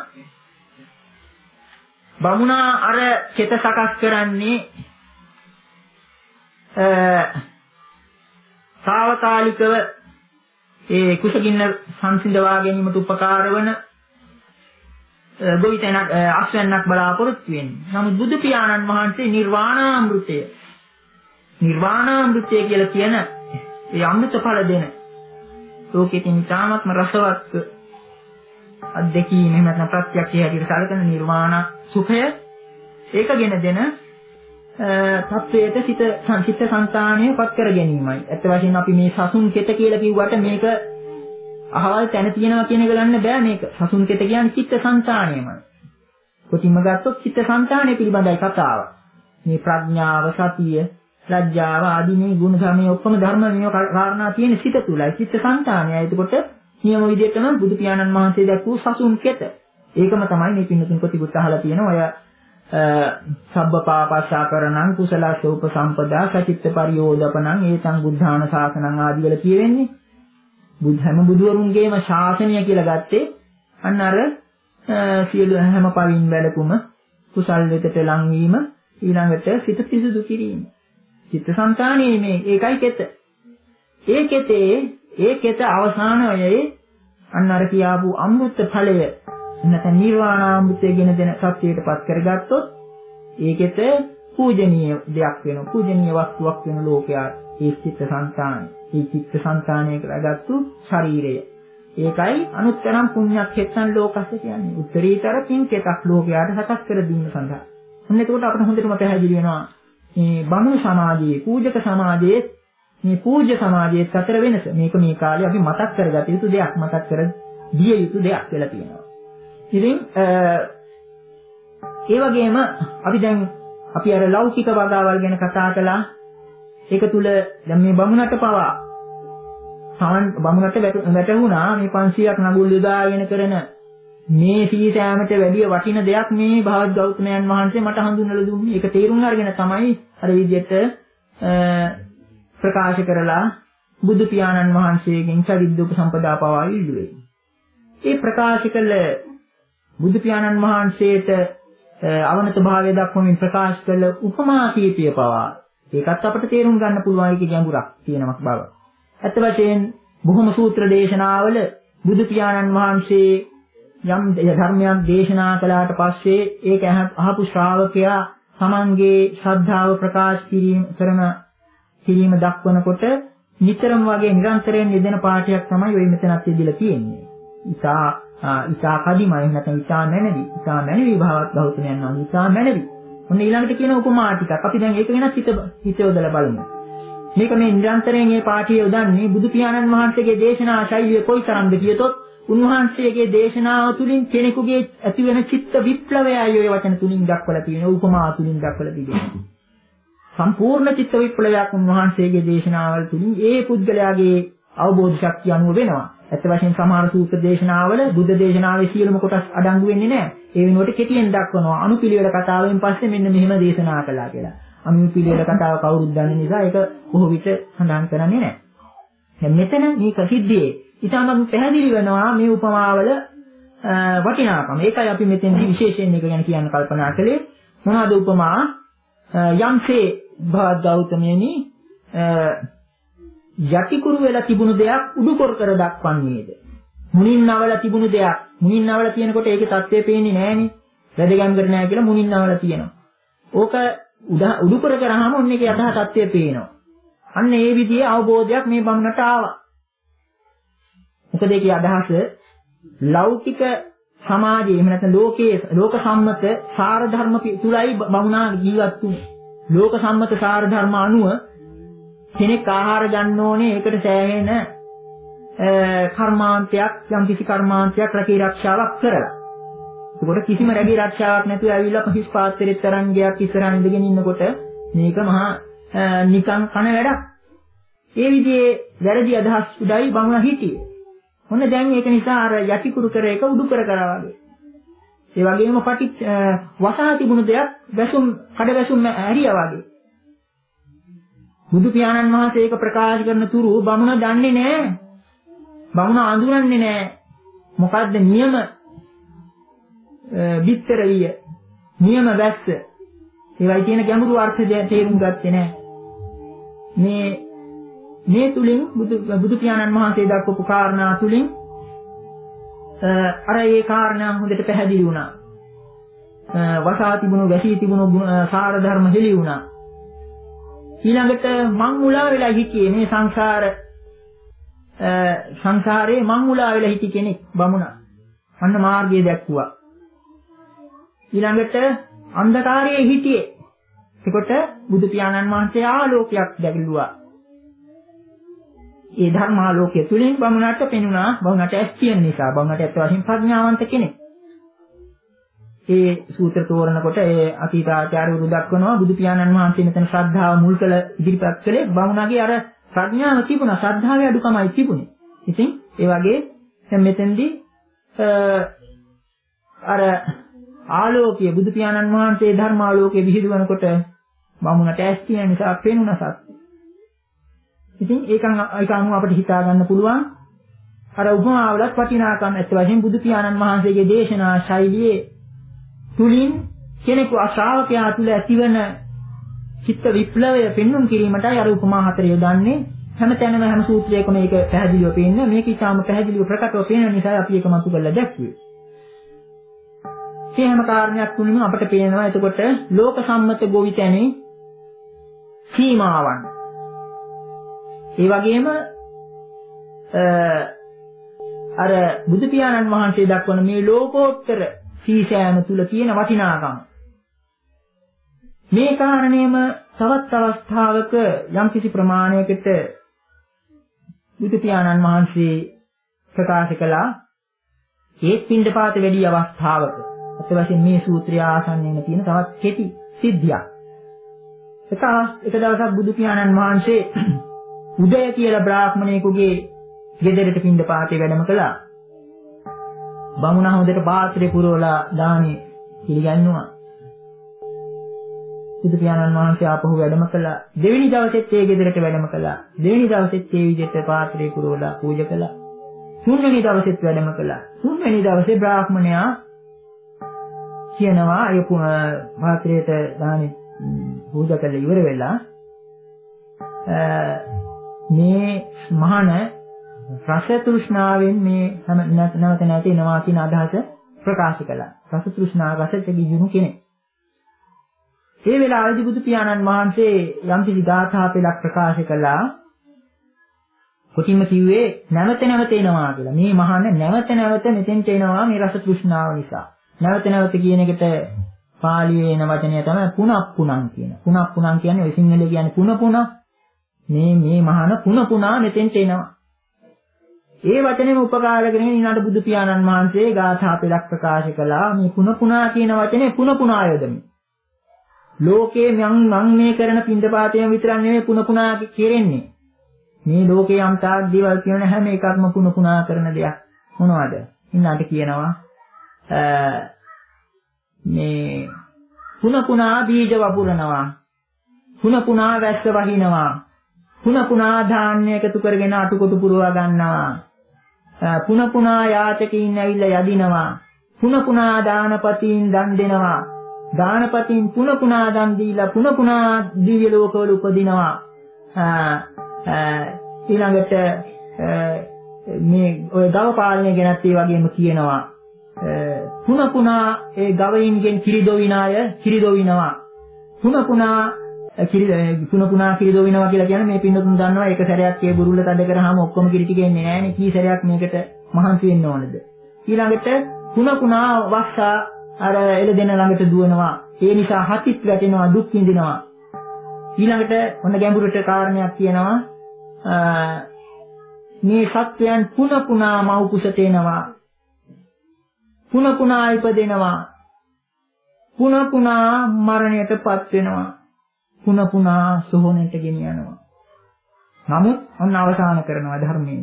බමුණා අර කෙත සකස් කරන්නේ අ తాවකාලිකව ඒ කුසගින්න සංසිඳවා ගැනීමට උපකාර වන ගොවිතැනක් අස්වැන්නක් බලාපොරොත්තු වෙන්නේ. නමුත් බුදු පියාණන් වහන්සේ නිර්වාණාමෘතය නිර්වාණාමෘතය කියලා කියන ඒ අමෘත ඵල දෙන ලෝකෙකින් ඉතාමත්ම රසවත් අත්දැකීම එහෙම නැත්නම් ප්‍රත්‍යක්ෂය හැටියට සැලකෙන නිර්වාණ සුඛය ඒකගෙන දෙන තත්වයට සිත සංසිත සංතානය පත් කර ගැනීමයි. ඇත්ත වශයෙන්ම අපි මේ සසුන් කෙත කියලා කිව්වට මේක අහවල් තැන තියෙනවා කියන එක ගන්න බෑ. මේක සසුන් කෙත කියන්නේ චිත්ත සංතානයමයි. කොටින්ම ගත්තොත් චිත්ත සංතානය පිළිබඳයි කතාව. මේ ප්‍රඥාව, සතිය, ලැජ්ජාව ආදී මේ ගුණ ධර්මයේ ඔක්කොම ධර්ම මේ කාරණා තියෙන සිත තුලයි. චිත්ත සංතානය. ඒකට නියම විදිහටම බුදු පියාණන් වහන්සේ දැක්වූ සසුන් කෙත. ඒකම තමයි මේ පින්නතුන් කොටිකුත් අහලා තියෙන ඔය සබ්බ පාපස්සා කරණං කුසලස්ස උපසම්පදා සචිත්ත පරියෝදපණං ඒතං බුද්ධාන ශාසනං ආදී වල කියවෙන්නේ. බුද්ධ හැම බුදුවරුන්ගේම ශාසනය කියලා ගත්තේ අන්න අර සියලු හැම පවින් වැළකුම කුසල් වෙතට ලංවීම ඊළඟට සිත පිසුදු කිරීම. චිත්තසංතානයේ මේ ඒකයි කෙත. ඒ කෙතේ ඒ කෙත අවසානයේ අන්න අර කියාපු අමෘත ඵලය නැත්නම් නිර්වාණ අමෘතය ගෙන දෙන සත්‍යයටපත් කරගත්තොත් ඒකෙත පූජනීය දෙයක් වෙනවා. පූජනීය වස්තුවක් වෙන ලෝකයා ඒ චිත්තසංතානය. ඒ චිත්තසංතානය කරගත්තු ශරීරය. ඒකයි අනුත්තරම් පුඤ්ඤක්ඛෙත්තං ලෝකස්ස කියන්නේ. උත්තරීතර පින්කෙතක් ලෝකයාට සකස් කර දීම සඳහා. ඔන්න එතකොට අපිට හොඳටම පැහැදිලි වෙනවා මේ බමුණු සමාජයේ පූජක සමාජයේ මේ පූජ්‍ය සමාජයේත් අතර වෙනස. මේක මේ කාලේ අපි මතක් කරගත යුතු දෙයක්, මතක් කර දිය යුතු දෙයක් වෙලා තියෙනවා. ඉතින් ඒ වගේම අපි දැන් අපි අර ලෞකික වගාවල් ගැන කතා කළා. ඒක තුල දැන් මේ බමුණට පවා සමන් බමුණට වැටුණා මේ පන්සියයක් නගුල් යොදාගෙන කරන මේ සීසෑමට වැඩිය වටින දෙයක් මේ භාවත් ගෞතමයන් වහන්සේ මට හඳුන්වලා දුන්නේ. ඒක තේරුම් අරගෙන තමයි අර විදිහට ප්‍රකාශ කරලා බුදු පියාණන් වහන්සේගෙන් සවිද්දුප සම්පදා පවා ඉල්ලුවේ. ඒ ප්‍රකාශ කළ බුදු පියාණන් වහන්සේට අවනත භාවය දක්වමින් ප්‍රකාශ කළ උපමා කීපය පවා ඒකත් අපිට තේරුම් ගන්න පුළුවන් ඒකේ ගැඹුරක් තියෙනවක් බව. අත් වශයෙන් බොහොම සූත්‍ර දේශනාවල බුදු පියාණන් වහන්සේ යම් ධර්මයක් දේශනා කළාට පස්සේ ඒක අහපු ශ්‍රාවකයා තමන්ගේ ශ්‍රද්ධාව ප්‍රකාශ කිරීම කරන කිරීම දක්වනකොට නිතරම වගේ නිරන්තරයෙන් යෙදෙන පාඨයක් තමයි ඔය මෙතනත් ඉදලා තියෙන්නේ. ඉතා ඉතා කදිමයි නැත්නම් ඉතා නැනවි. ඉතා නැනවි භාවත් ගෞතමයන් වහන්සේ ඉතා නැනවි. ඔන්න ඊළඟට කියන උපමා ටිකක්. අපි දැන් ඒක වෙනස් හිත හිත යොදලා බලමු. මේක මේ නිරන්තරයෙන් මේ පාඨය යොදන්නේ බුදු පියාණන් වහන්සේගේ දේශනා ශෛලිය කොයිතරම්ද කියතොත් උන්වහන්සේගේ දේශනාව තුළින් කෙනෙකුගේ ඇතිවෙන චිත්ත විප්ලවයයි ඔය වචන තුලින් දක්වලා තියෙනවා. උපමා තුලින් දක්වලා තිබෙනවා. සම්පූර්ණ චිත්ත විප්ලවයක් උන්වහන්සේගේ දේශනාවල් තුලින් ඒ පුද්ගලයාගේ අවබෝධ ශක්තිය අනුව වෙනවා. ඇත්ත වශයෙන් සමහර සූත්‍ර දේශනාවල බුද්ධ දේශනාවේ සියලුම කොටස් අඩංගු වෙන්නේ නැහැ. ඒ වෙනුවට කෙටියෙන් දක්වනවා අනුපිළිවෙල කතාවෙන් පස්සේ මෙන්න මෙහෙම දේශනා කළා කියලා. අනුපිළිවෙල කතාව කවුරුත් දන්නේ නිසා ඒක බොහෝ විට සඳහන් කරන්නේ නැහැ. දැන් මෙතන මේ ප්‍රසිද්ධියේ ඊටම පැහැදිලි වෙනවා මේ උපමාවල වටිනාකම. ඒකයි අපි මෙතෙන්දී විශේෂයෙන් එක ගැන කියන්න කල්පනා කළේ. මොනවාද උපමා? යම්සේ භාවත් ගෞතමයනි යටිකුරු වෙලා තිබුණු දෙයක් උඩුකොර කර දක්වන්නේද? මුණින් නවල තිබුණු දෙයක් මුණින් නවල තියෙනකොට ඒකේ தත්ත්වය පේන්නේ නැහනේ. වැඩගම් කර නැහැ කියලා මුණින් නවල තියෙනවා. ඕක උඩුකොර කරාම ඔන්න ඒකේ යථා තත්ත්වය පේනවා. අන්න ඒ විදිහේ අවබෝධයක් මේ බමුණට ආවා. මොකද ඒකේ අදහස ලෞකික සමාජයේ එහෙම නැත්නම් ලෝකයේ ලෝක සම්මත සාර ධර්ම තුලයි බමුණා ජීවත් වුනේ. ලෝක සම්මත සාර ධර්ම අනුව කෙනෙක් ආහාර ගන්න ඕනේ ඒකට සෑහෙන කර්මාන්තයක් යම් කිසි කර්මාන්තයක් රැකී ආරක්ෂාවක් කරලා. ඒකට කිසිම රැකී ආරක්ෂාවක් නැතුව ඇවිල්ලා පහිස් පාත්‍රෙත් තරංගයක් ඉස්සරහින් ඉඳගෙන ඉන්නකොට මේක මහා නිකන් කන වැඩක්. ඒ විදිහේ වැරදි අදහස් උඩයි බමුණා හිටියේ. ඔන්න දැන් ඒක නිසා අර යටිකුරු කර එක උඩු කර කරා වගේ. ඒ වගේම පටි වසහා තිබුණු දෙයක් වැසුම් කඩ වැසුම් ඇරියා වගේ. බුදු පියාණන් වහන්සේ ඒක ප්‍රකාශ කරන තුරු බමුණ දන්නේ නැහැ. බමුණ අඳුරන්නේ නැහැ. මොකද්ද නියම විතර විය. නියම වැස්ස. ඒවයි කියන ගැඹුරු අර්ථය තේරුම් ගත්තේ නැහැ. මේ මේ තුලින් බුදු බුදු පියාණන් වහන්සේ දක්වපු කාරණා තුලින් අර ඒ කාරණා හොඳට පැහැදිලි වුණා. වසා තිබුණු වැසී තිබුණු සාර ධර්ම හෙළි වුණා. ඊළඟට මං මුලා වෙලා හිටියේ මේ සංසාර සංසාරේ මං මුලා වෙලා හිටි කෙනෙක් බමුණා. අන්න මාර්ගය දැක්ුවා. ඊළඟට අන්ධකාරයේ හිටියේ. එතකොට බුදු පියාණන් වහන්සේ ආලෝකයක් දැක්ලුවා. ඒ ධර්මාලෝකයේ තුලින් බමුණට පෙනුණා බමුණට ඇස් තියෙන නිසා බමුණට ඇත්ත වශයෙන්ම ප්‍රඥාවන්ත කෙනෙක්. ඒ සූත්‍ර තෝරනකොට ඒ අතීතාචාර්යවරු දක්වනවා බුදු පියාණන් වහන්සේ මෙතන ශ්‍රද්ධාව මුල් කළ ඉදිරිපත් කළේ බමුණගේ අර ප්‍රඥාව තිබුණා ශ්‍රද්ධාවේ අඩුකමයි තිබුණේ. ඉතින් ඒ වගේ දැන් මෙතෙන්දී අර ආලෝකය බුදු පියාණන් වහන්සේ ධර්මාලෝකයේ විහිදුවනකොට බමුණට ඇස් තියෙන නිසා පේනුණ සත්‍ය. ඉතින් ඒකන් ඒක අනුව අපිට හිතා ගන්න පුළුවන් අර උපමාවලත් වටිනාකම් ඇත්ත වශයෙන් බුදු පියාණන් වහන්සේගේ දේශනා ශෛලියේ තුලින් කෙනෙකු ශ්‍රාවකයා තුළ ඇතිවන චිත්ත විප්ලවය පෙන්වුම් කිරීමටයි අර උපමා හතර යොදන්නේ. හැම තැනම හැම සූත්‍රයකම මේක පැහැදිලිව පේන්නේ. මේක ඊටාම පැහැදිලිව ප්‍රකටව පේන නිසා අපි ඒක මතු කරලා දැක්ුවේ. මේ හැම කාරණයක් තුලින්ම අපිට පේනවා එතකොට ලෝක සම්මත ගොවිතැනේ සීමාවන්. ඒ වගේම අර බුදු පියාණන් වහන්සේ දක්වන මේ ලෝකෝත්තර සීසෑම තුල තියෙන වටිනාකම. මේ කාරණේම තවත් අවස්ථාවක යම්කිසි ප්‍රමාණයකට බුදු පියාණන් වහන්සේ ප්‍රකාශ කළා. ඒ පින්ඩපාත වැඩි අවස්ථාවක අත වශයෙන් මේ සූත්‍රය ආසන්නයෙන් තියෙන තවත් කෙටි සිද්ධියක්. එක එක දවසක් බුදු පියාණන් වහන්සේ උදය කියලා බ්‍රාහ්මණයෙකුගේ ගෙදරට පින්ඩපාතේ වැඩම කළා. බමුණා හොඳට පාත්‍රේ පුරවලා දානේ පිළිගන්නවා. බුදු පියාණන් වහන්සේ ආපහු වැඩම කළා. දෙවෙනි දවසෙත් ඒ ගෙදරට වැඩම කළා. දෙවෙනි දවසෙත් ඒ විදිහට පාත්‍රේ පුරවලා පූජා කළා. තුන්වෙනි දවසෙත් වැඩම කළා. තුන්වෙනි දවසේ බ්‍රාහ්මණයා කියනවා අය පාත්‍රයට දානේ පූජා කරලා ඉවර වෙලා මේ මහාන රස තෘෂ්ණාවෙන් මේ නැවත නැති එනවා කියන අදහස ප්‍රකාශ කළා. රස තෘෂ්ණා රසට ගිජුණු කෙනෙක්. ඒ වෙලාවේදී බුදු පියාණන් වහන්සේ යම්කිසි ගාථා පෙළක් ප්‍රකාශ කළා. කොටින්ම කිව්වේ නැවත නැවත එනවා කියලා. මේ මහාන නැවත නැවත මෙතෙන්ට එනවා මේ රස තෘෂ්ණාව නිසා. නැවත නැවත කියන එකට පාලියේ එන වචනය තමයි පුනප්පුණං කියන. පුනප්පුණං කියන්නේ ඔය සිංහලේ කියන්නේ පුන පුන. මේ මේ මහාන පුන පුනා මෙතෙන්ට එනවා. ඒ වචනේම උපකාර කරගෙන ඊළඟ බුදු පියාණන් වහන්සේ ගාථා පෙළක් ප්‍රකාශ කළා. මේ පුන පුනා කියන වචනේ පුන පුනා යොදමි. ලෝකේ මං මං මේ කරන පින්දපාතයම විතරක් නෙමෙයි පුන පුනා කෙරෙන්නේ. මේ ලෝකේ යම් තාක් දේවල් කියන හැම එකක්ම පුන පුනා කරන දෙයක්. මොනවද? ඊළඟට කියනවා මේ පුන පුනා බීජ වපුරනවා. පුන පුනා වැස්ස වහිනවා. පුන පුනා ධාන්‍ය එකතු කරගෙන අටකොටු පුරවා ගන්නවා. පුන පුනා යාචකයින් ඇවිල්ලා යදිනවා. පුන පුනා දානපතීන් දන් දෙනවා. දානපතීන් පුන පුනා දන් දීලා පුන පුනා දිව්‍ය ලෝකවල උපදිනවා. ඊළඟට මේ ඔය ගව පාලනය ගැනත් ඒ වගේම කියනවා. පුන පුනා ඒ ගවයින්ගෙන් කිරි දොවින අය කිරි දොවිනවා. පුන පුනා කිරි පුන පුනා කිරි දොවිනවා කියලා කියන්නේ මේ පින්නතුන් දන්නවා එක සැරයක් ඒ බුරුල්ල තද කරාම ඔක්කොම කිරි ටික එන්නේ නැහැ නේ. කී සැරයක් මේකට මහන්සි වෙන්න ඕනද? ඊළඟට පුන පුනා වස්සා අර එළ දෙන ළඟට දුවනවා. ඒ නිසා හතිත් වැටෙනවා දුක් විඳිනවා. ඊළඟට ඔන්න ගැඹුරට කාරණයක් කියනවා මේ සත්‍යයන් පුන පුනා මව් කුසට එනවා. පුන පුනා ඉපදෙනවා. පුන පුනා මරණයටපත් වෙනවා. පුන පුනා සෝහනට ගෙන යනවා. නමුත් ඔන්න අවසාන කරනවා ධර්මයෙන්.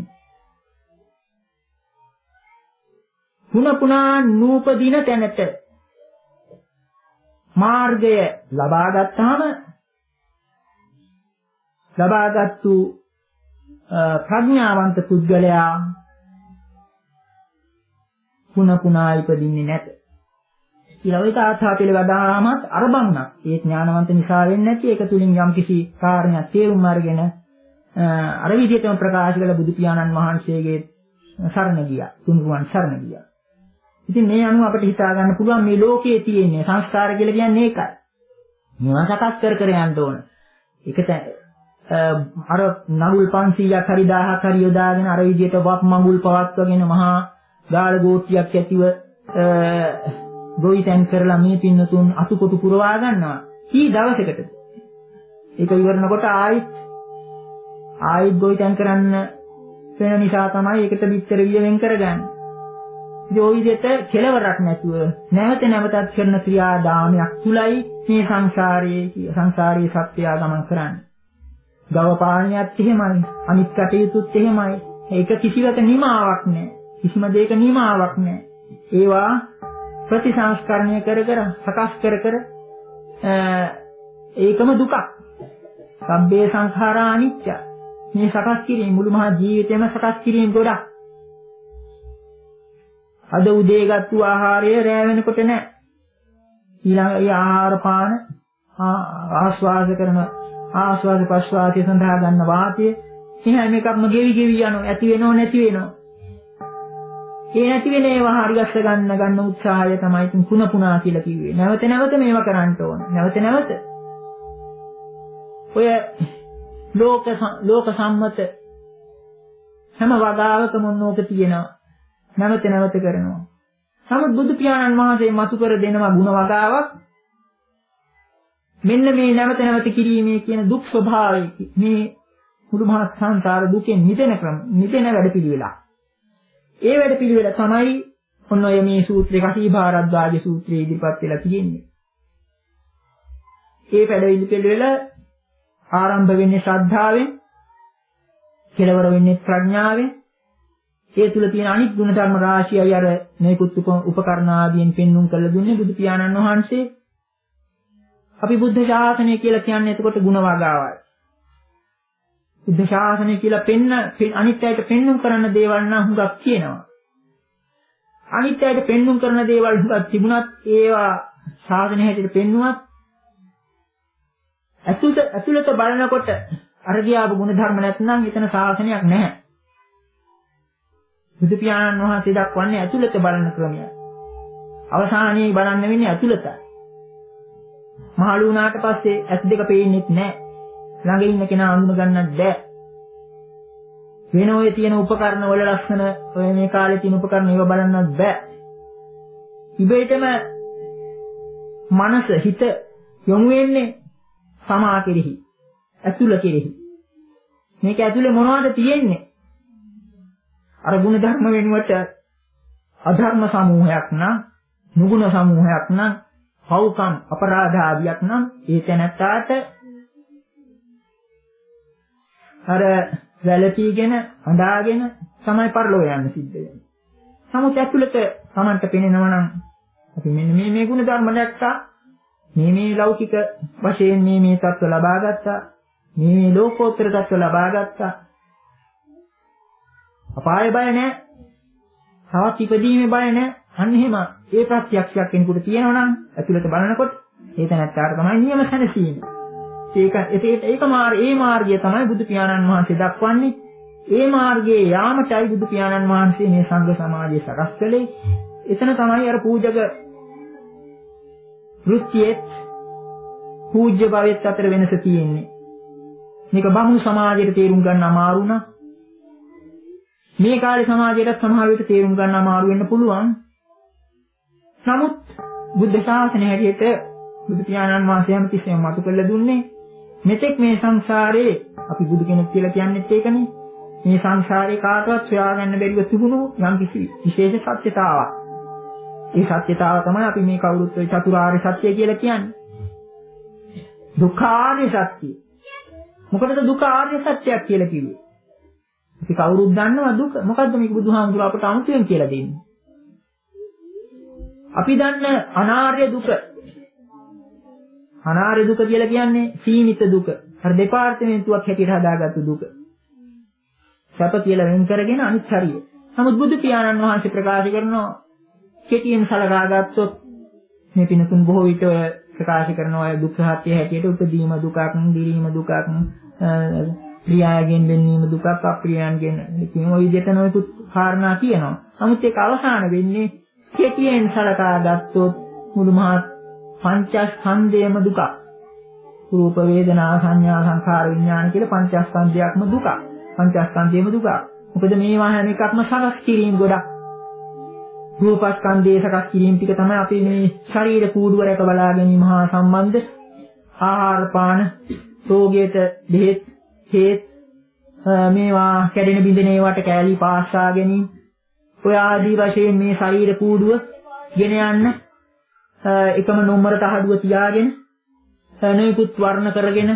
පුන පුනා නූපදින තැනට මාර්ගය ලබා ගත්තාම ලබාගත්තු ප්‍රඥාවන්ත පුද්ගලයා පුන පුනා ඉපදින්නේ නැත. කියලා ওই තාත්තා පිළිවදාමත් අරබන්නක්. ඒ ඥානවන්ත නිසා වෙන්නේ නැති ඒක තුලින් යම්කිසි කාරණයක් තේරුම් අරගෙන අර විදිහටම ප්‍රකාශ කළ බුදු පියාණන් වහන්සේගේ සරණ ගියා. තුන්රුවන් සරණ ගියා. ඉතින් මේ අනුව අපිට හිතා ගන්න පුළුවන් මේ ලෝකයේ තියෙන සංස්කාර කියලා කියන්නේ ඒකයි. මේවා සකස් කර කර යන්න ඕන. ඒකට අර නගුල් පන්සීයක් හරි දහයක් හරි යොදාගෙන අර විදිහට වක් මඟුල් පවත්වගෙන මහා ගාල ගෝත්‍රියක් ඇතිව ගොවිතැන් කරලා මේ පින්නතුන් අතුකොටු පුරවා ගන්නවා. කී දවසකටද? ඒක ඉවරනකොට ආයිත් ආයිත් ගොවිතැන් කරන්න වෙන නිසා තමයි ඒකට පිටතර වියෙන් කරගන්නේ. ඉතින් ওই විදිහට කෙලවරක් නැතුව නැවත නැවතත් කරන ක්‍රියාදාමයක් තුලයි මේ සංසාරයේ සංසාරයේ සත්‍යය ගමන් කරන්නේ. ගව පාණියත් එහෙමයි, අනිත් කටයුතුත් එහෙමයි. ඒක කිසිවක නිමාවක් නැහැ. කිසිම දෙයක නිමාවක් නැහැ. ඒවා ප්‍රතිසංස්කරණය කර කර සකස් කර කර ඒකම දුකක්. සබ්බේ සංඛාරා අනිත්‍ය. මේ සකස් කිරීම මුළු මහා ජීවිතේම සකස් කිරීම ගොඩක්. අද උදේ ගත්තු ආහාරය රැ වෙනකොට නෑ. ඊළඟ ඒ ආහාර පාන ආස්වාද කරන ආස්වාද ප්‍රස්වාදයේ සඳහා ගන්න වාතය එහෙම එකක්ම ගෙවි ගෙවි යනවා. ඇති වෙනව නැති වෙනව. ඒ නැති වෙන ඒවා හරියට ගන්න ගන්න උත්සාහය තමයි තුන් පුන පුනා කියලා කිව්වේ. නැවත නැවත මේවා කරන්න ඕන. නැවත නැවත. ඔය ලෝක ලෝක සම්මත හැම වගාවකම මොනෝක තියෙනවා. නැවත නැවත කරනවා. නමුත් බුදු පියාණන් වහන්සේ මතු කර දෙනවා ಗುಣ වගාවක්. මෙන්න මේ නැවත නැවත කිරීමේ කියන දුක් ස්වභාවය මේ මුළු මහත් සංසාර දුකෙන් මිදෙන ක්‍රම මිදෙන වැඩපිළිවෙලක්. ඒ වැඩපිළිවෙල තමයි ඔන්න ඔය මේ සූත්‍රේ කටි භාරද්වාජ සූත්‍රයේ ඉදිරිපත් වෙලා තියෙන්නේ. ඒ වැඩපිළිවෙල ආරම්භ වෙන්නේ ශ්‍රද්ධාවෙන්, කෙලවර වෙන්නේ ප්‍රඥාවෙන්. ඒ තුල තියෙන අනිත් ගුණ ධර්ම රාශියයි අර මේකුත් උපකරණ ආදීන් පෙන්눔 කළ දුන්නේ බුදු පියාණන් වහන්සේ. අපි බුද්ධ ශාසනය කියලා කියන්නේ එතකොට ගුණ වගාවයි. බුද්ධ ශාසනය කියලා පෙන්න අනිත් අයට පෙන්눔 කරන දේවල් නම් හුඟක් තියෙනවා. අනිත් අයට පෙන්눔 කරන දේවල් හුඟක් තිබුණත් ඒවා ශාසනය හැටියට පෙන්නුවත් ඇතුළත ඇතුළත බලනකොට අර ගියාපු ගුණ ධර්ම නැත්නම් එතන ශාසනයක් නැහැ. බුදු පියාණන් වහන්සේ දක්වන්නේ ඇතුළත බලන ක්‍රමය. අවසානයේ බලන්න වෙන්නේ ඇතුළතයි. මහලු වුණාට පස්සේ ඇස් දෙක පේන්නේත් නැහැ. ළඟ ඉන්න කෙනා අඳුන ගන්නත් බෑ. වෙන ඔය තියෙන උපකරණ වල ලක්ෂණ ඔය මේ කාලේ තියෙන උපකරණ ඒව බලන්නත් බෑ. ඉබේටම මනස හිත යොමු වෙන්නේ සමා කෙරෙහි. ඇතුළ කෙරෙහි. මේක ඇතුලේ මොනවද තියෙන්නේ? අර ගුණ ධර්ම වෙනුවට අධර්ම සමූහයක් නම්, නුගුණ සමූහයක් නම්, පව්කම් අපරාධ ආදියක් නම් ඒ තැනට අර වැළපීගෙන හඳාගෙන තමයි පරලෝ යන්න සිද්ධ වෙන්නේ. නමුත් ඇතුළත Tamanට පෙනෙනවා නම් අපි මෙන්න මේ මේ ගුණ ධර්ම දැක්කා, මේ මේ ලෞකික වශයෙන් මේ මේ තත්ත්ව ලබා ගත්තා, මේ මේ ලෝකෝත්තර තත්ත්ව ලබා ගත්තා. අපාය බය නැහැ. තවත් ඉපදීමේ බය නැහැ. අන්න එහෙම ඒ ප්‍රත්‍යක්ෂයක් කෙනෙකුට තියෙනවා නම් ඇතුළත බලනකොට ඒ තැනට තමයි නියම සැනසීම. ඒක ඒක මාර්ග ඒ මාර්ගය තමයි බුදු පියාණන් වහන්සේ දක්වන්නේ. ඒ මාර්ගයේ යාමටයි බුදු පියාණන් වහන්සේ මේ සංඝ සමාජය සකස් කළේ. එතන තමයි අර පූජක වෘත්තියේ පූජ්‍ය භාවයත් අතර වෙනස තියෙන්නේ. මේක බමුණු සමාජයට තේරුම් ගන්න අමාරු නා. මේ කාලේ සමාජයට සමහර විට තේරුම් ගන්න අමාරු වෙන්න පුළුවන්. නමුත් බුද්ධ ශාසනය හැටියට බුදු පියාණන් වහන්සේ හැමතිස්සෙම මතු කළ දුන්නේ මෙතෙක් මේ සංසාරේ අපි බුදු කෙනෙක් කියලා කියන්නේත් ඒකනේ. මේ සංසාරේ කාටවත් සොයාගන්න බැරිව තිබුණු යම්කිසි විශේෂ සත්‍යතාවක්. ඒ සත්‍යතාව තමයි අපි මේ කවුරුත් ඔය චතුරාර්ය සත්‍ය කියලා කියන්නේ. දුක්ඛාර්ය සත්‍ය. මොකටද දුක්ඛාර්ය සත්‍යයක් කියලා කිව්වේ? අපි කවුරුත් දන්නවා දුක. මොකද්ද මේක බුදුහාමුදුර අපට අමුතුවෙන් කියලා දෙන්නේ? අපි දන්න අනාර්ය දුක. අනාර්ය දුක කියලා කියන්නේ සීමිත දුක. අර දෙපාර්තමේන්තුවක් හැටියට හදාගත්තු දුක. සැප කියලා වෙන් කරගෙන අනිත් හරිය. නමුත් බුදු පියාණන් වහන්සේ ප්‍රකාශ කරනවා කෙටියෙන් සලකා ගත්තොත් මේ පිනතුන් බොහෝ විට ඔය ප්‍රකාශ කරන ඔය දුක්ඛ සත්‍ය හැටියට උපදීම දුකක්, දිරීම දුකක්, ප්‍රියයන්ගෙන් වෙන්නීම දුකක්, අප්‍රියයන්ගෙන් කියන ඔය විදිහට නොයෙකුත් කාරණා කියනවා. නමුත් ඒක අවසාන වෙන්නේ කෙටියෙන් සලකා ගත්තොත් මුළු මහත් පංචස්කන්ධයම දුක. රූප වේදනා සංඥා සංඛාර විඥාන කියලා පංචස්කන්ධයක්ම දුක. පංචස්කන්ධයම දුක. මොකද මේවා හැම එකක්ම සකස් කිරීම ගොඩක්. රූපස්කන්ධයේ සකස් කිරීම ටික තමයි අපි මේ ශරීර කූඩුව රැක බලා ගැනීම හා සම්බන්ධ ආහාර පාන, රෝගයට බෙහෙත්, හේත් මේවා කැඩෙන බිඳෙන ඒවාට කෑලි පාස්සා ගැනීම ඔය ආදී වශයෙන් මේ ශරීර කූඩුව ගෙන යන්න එකම නම්බර තහඩුව තියාගෙන නොයෙකුත් වර්ණ කරගෙන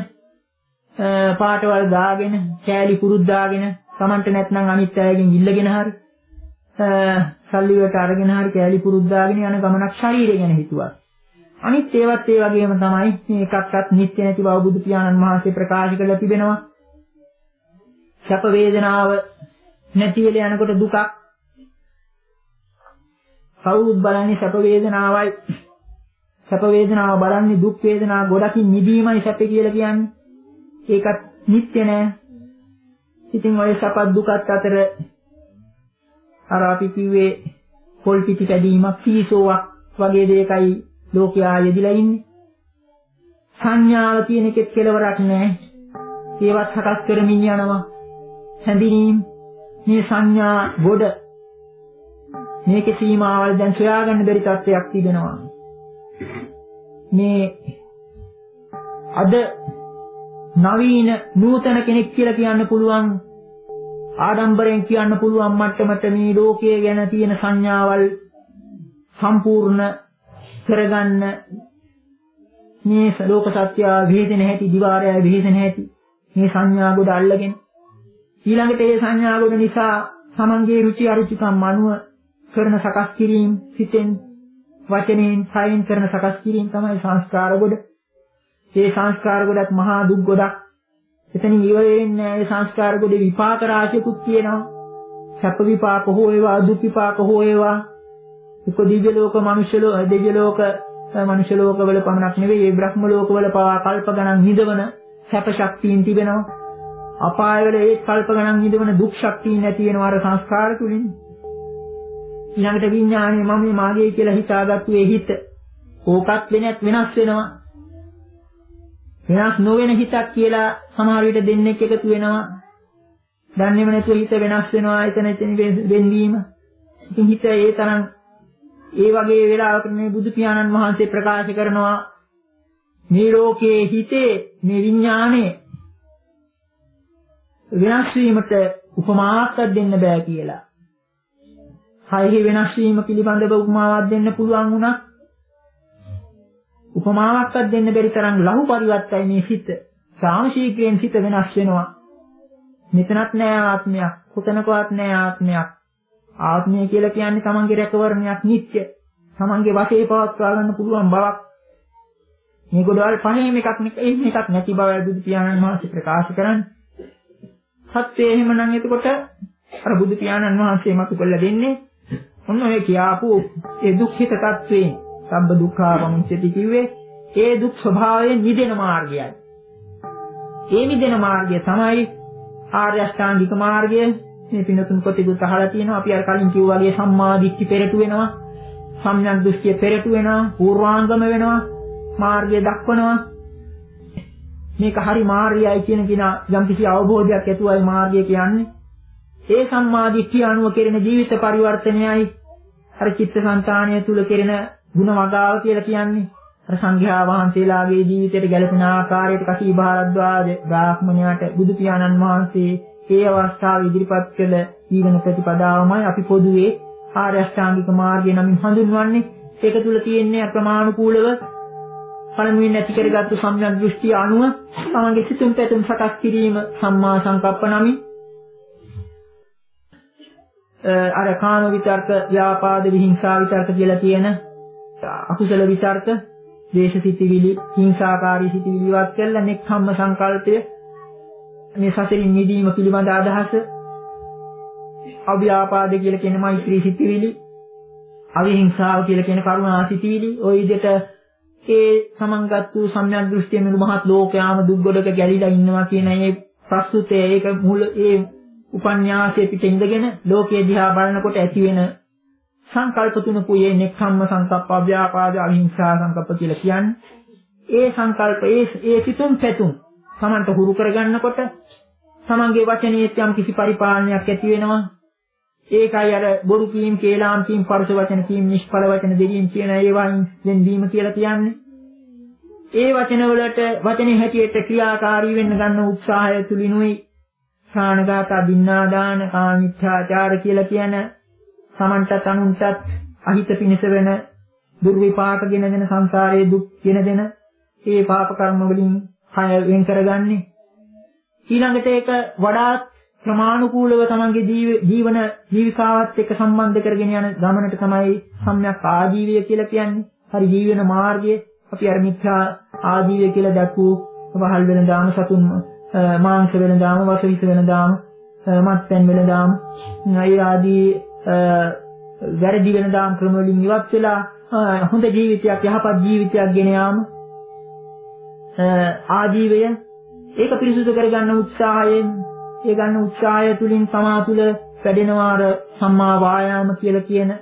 පාටවල් දාගෙන කෑලි පුරුද්දාගෙන Tamanට නැත්නම් අනිත් අයගෙන් ඉල්ලගෙන හරි සල්ලි වලට අරගෙන හරි කෑලි පුරුද්දාගෙන යන ගමනක් ශරීරය ගැන හිතුවා. අනිත් ඒවත් ඒ වගේම තමයි මේ එකක්වත් නිත්‍ය නැති බව බුදු පියාණන් වහන්සේ ප්‍රකාශ කරලා තිබෙනවා. සැප වේදනාව නැති වෙලා යනකොට දුකක්. කවුරුත් බලන්නේ සැප වේදනාවයි. සැප වේදනාව බලන්නේ දුක් වේදනා ගොඩකින් නිදීමයි සැප කියලා කියන්නේ. ඒකත් නිත්‍ය නෑ. ඉතින් ඔය සැප දුකත් අතර අර අපි කිව්වේ පොල් පිටි කැඩීමක් සීසෝවක් වගේ දෙයකයි ලෝකයා යෙදිලා ඉන්නේ. සංඥාව කියන එකෙත් කෙලවරක් නෑ. ඒවත් හකස් කරමින් යනවා. හැඳිනීම් මේ සංඥා ගොඩ මේකේ සීමාවල් දැන් සොයාගන්න බැරි තත්ත්වයක් තිබෙනවා. මේ අද නවීන නූතන කෙනෙක් කියලා කියන්න පුළුවන් ආඩම්බරයෙන් කියන්න පුළුවන් මට්ටමට මේ ලෝකයේ ගැන තියෙන සංඥාවල් සම්පූර්ණ කරගන්න මේ ලෝක සත්‍ය විහිදෙන හැටි දිවාරය විහිදෙන හැටි මේ සංඥා ගොඩ අල්ලගෙන ඊළඟට මේ සංඥා ගොඩ නිසා තමන්ගේ රුචි අරුචිකම් අනුව කරන සකස් කිරීම සිතෙන් වචනෙන් කයින් කරන සකස් කිරීම තමයි සංස්කාර ගොඩ. මේ සංස්කාර ගොඩත් මහා දුක් ගොඩක්. එතනින් ඉවර වෙන්නේ මේ සංස්කාර ගොඩේ විපාක රාශියකුත් තියෙනවා. සැප විපාක හෝ ඒවා දුක් විපාක හෝ ඒවා. එක්ක දිව්‍ය ලෝක, මනුෂ්‍ය ලෝක, දිව්‍ය ලෝක, මනුෂ්‍ය ලෝක වල පමණක් නෙවෙයි, ඒ බ්‍රහ්ම ලෝක වල පවා කල්ප ගණන් නිදවන සැප ශක්තියින් තිබෙනවා. අපාය වල ඒ කල්ප ගණන් නිදවන දුක් ශක්තියින් නැති වෙනවා අර සංස්කාර තුලින්. ඊළඟට විඥානයේ මම මේ මාගේ කියලා හිතාගත්තු ඒ හිත ඕකත් වෙනත් වෙනස් වෙනවා. වෙනස් නොවන හිතක් කියලා සමහර විට දෙන්නෙක් එකතු වෙනවා. දන්නේම නැතුව හිත වෙනස් වෙනවා. එතන එතන වෙන්වීම. ඉතින් හිත ඒ තරම් ඒ වගේ වෙලාවක මේ බුදු පියාණන් වහන්සේ ප්‍රකාශ කරනවා මේ ලෝකයේ හිතේ මේ විඥානයේ වෙනස් වීමට උපමාවක් දෙන්න බෑ කියලා. හයෙහි වෙනස් වීම පිළිබඳව උපමාවක් දෙන්න පුළුවන් වුණා. උපමාවක් දෙන්න බැරි තරම් ලහු පරිවර්තයි මේ සිත. සාමශීක්‍රයෙන් සිත වෙනස් වෙනවා. මෙතනත් නෑ ආත්මයක්, කොතනකවත් නෑ ආත්මයක්. ආත්මය කියලා කියන්නේ තමන්ගේ රැකවරණයක් නිත්‍ය. තමන්ගේ වශයේ පවත්වා ගන්න පුළුවන් බවක්. මේ ගොඩවල් පහෙම එකක් නෙක එකක් නැති බවයි බුදු පියාණන් වහන්සේ ප්‍රකාශ කරන්නේ. සත්‍යය එහෙමනම් එතකොට අර බුදු පියාණන් වහන්සේ මතු කළ දෙන්නේ ඔන්න ඔය කියාපු ඒ දුක්ඛිත තත්වයෙන් සබ්බ දුක්ඛා වමුච්චති කිව්වේ ඒ දුක් ස්වභාවයෙන් මිදෙන මාර්ගයයි. ඒ මිදෙන මාර්ගය තමයි ආර්ය අෂ්ටාංගික මාර්ගය. මේ පිනතුන් කොටිකුත් අහලා තියෙනවා. අපි අර කලින් කිව්වා වගේ සම්මා දිට්ඨි පෙරට වෙනවා. සම්‍යක් දෘෂ්ටිය පෙරට වෙනවා. පූර්වාංගම වෙනවා. මාර්ගය දක්වනවා. මේක හරි මාර්ගයයි කියන කින යම්කිසි අවබෝධයක් ඇතුවයි මාර්ගය කියන්නේ. ඒ සම්මා දිට්ඨිය අනුව කෙරෙන ජීවිත පරිවර්තනයයි අර චිත්තසංතානය තුල කෙරෙන ಗುಣ වගාව කියලා කියන්නේ. අර සංඝයා වහන්සේලාගේ ජීවිතයට ගැලපෙන ආකාරයට කසී භාරද්වාජ බ්‍රාහ්මණයාට බුදු පියාණන් වහන්සේ ඒ අවස්ථාවේ ඉදිරිපත් කළ ඊවන ප්‍රතිපදාවමයි අපි පොදුවේ ආර්ය අෂ්ටාංගික මාර්ගය නමින් හඳුන්වන්නේ. ඒක තුල තියෙන්නේ අප්‍රමාණිකූලව පළමුවෙන් ඇති කරගත්තු සම්‍යක් දෘෂ්ටිය අනුව තමන්ගේ සිතුම් පැතුම් සකස් කිරීම සම්මා සංකප්ප නමින් අර කාම විතර්ක, ව්‍යාපාද, විහිංසා විතර්ක කියලා කියන අකුසල විතර්ක, ද්වේෂ සිතිවිලි, හිංසාකාරී සිතිවිලි වත් කළා නෙක්ඛම්ම සංකල්පය, මේ සසරින් මිදීම පිළිබඳ අදහස, අව්‍යාපාද කියලා කියන මෛත්‍රී සිතිවිලි, අවිහිංසාව කියලා කියන කරුණා සිතිවිලි, ওই විදිහට ඒ සමන්ගත් වූ සම්‍යක් දෘෂ්ටිය මෙලු මහත් ලෝකයාම දුක්ගොඩක ගැලිලා ඉන්නවා කියන ඒ ප්‍රස්තුතය ඒක මුල ඒ උපන්‍යාසයේ පිට ඉඳගෙන ලෝකයේ දිහා බලනකොට ඇති වෙන සංකල්ප තුනකුයේ නෙක්ඛම්ම සංකප්ප, අව්‍යාපාද, අවිහිංසා සංකප්ප කියලා කියන්නේ. ඒ සංකල්ප ඒ ඒ සිතුම් පැතුම් Tamanට හුරු කරගන්නකොට Tamanගේ වචනයේ යම් කිසි පරිපාලනයක් ඇති වෙනවා. ඒකයි අර බොරු කීම්, කේලාම් කීම්, පරුස වචන කීම්, නිෂ්ඵල වචන දෙකීම් කියන ඒවායින් වෙන්වීම කියලා කියන්නේ. ඒ වචන වලට වචනේ හැටියට ක්‍රියාකාරී වෙන්න ගන්න උත්සාහය තුලිනුයි ප්‍රාණඝාත, බින්නාදාන, කාමීච්ඡාචාර කියලා කියන සමන්ටත් අනුන්ටත් අහිත පිණිස වෙන දුර්විපාක ගෙන දෙන සංසාරයේ දුක් ගෙන දෙන ඒ පාප කර්ම වලින් කය වෙන් කරගන්නේ. ඊළඟට ඒක වඩාත් ක්‍රමානුකූලව තමන්ගේ ජීවන ජීවිකාවත් එක්ක සම්බන්ධ කරගෙන යන ගමනට තමයි සම්‍යක් ආජීවය කියලා කියන්නේ. හරි ජීවන මාර්ගය අපි අර මිත්‍යා ආජීවය කියලා දැක්වූ වහල් වෙනදාම සතුන් මාංශ වෙනදාම වසවිස වෙනදාම මත්පැන් වෙනදාම ඒ ආදී වැරදි වෙනදාම ක්‍රම වලින් ඉවත් වෙලා හොඳ ජීවිතයක් යහපත් ජීවිතයක් ගෙන යාම ආජීවය ඒක පිරිසුදු කරගන්න උත්සාහයෙන් ඒ ගන්න උත්සාහය තුලින් තමා තුළ වැඩෙනවා අර සම්මා වායාම කියලා කියන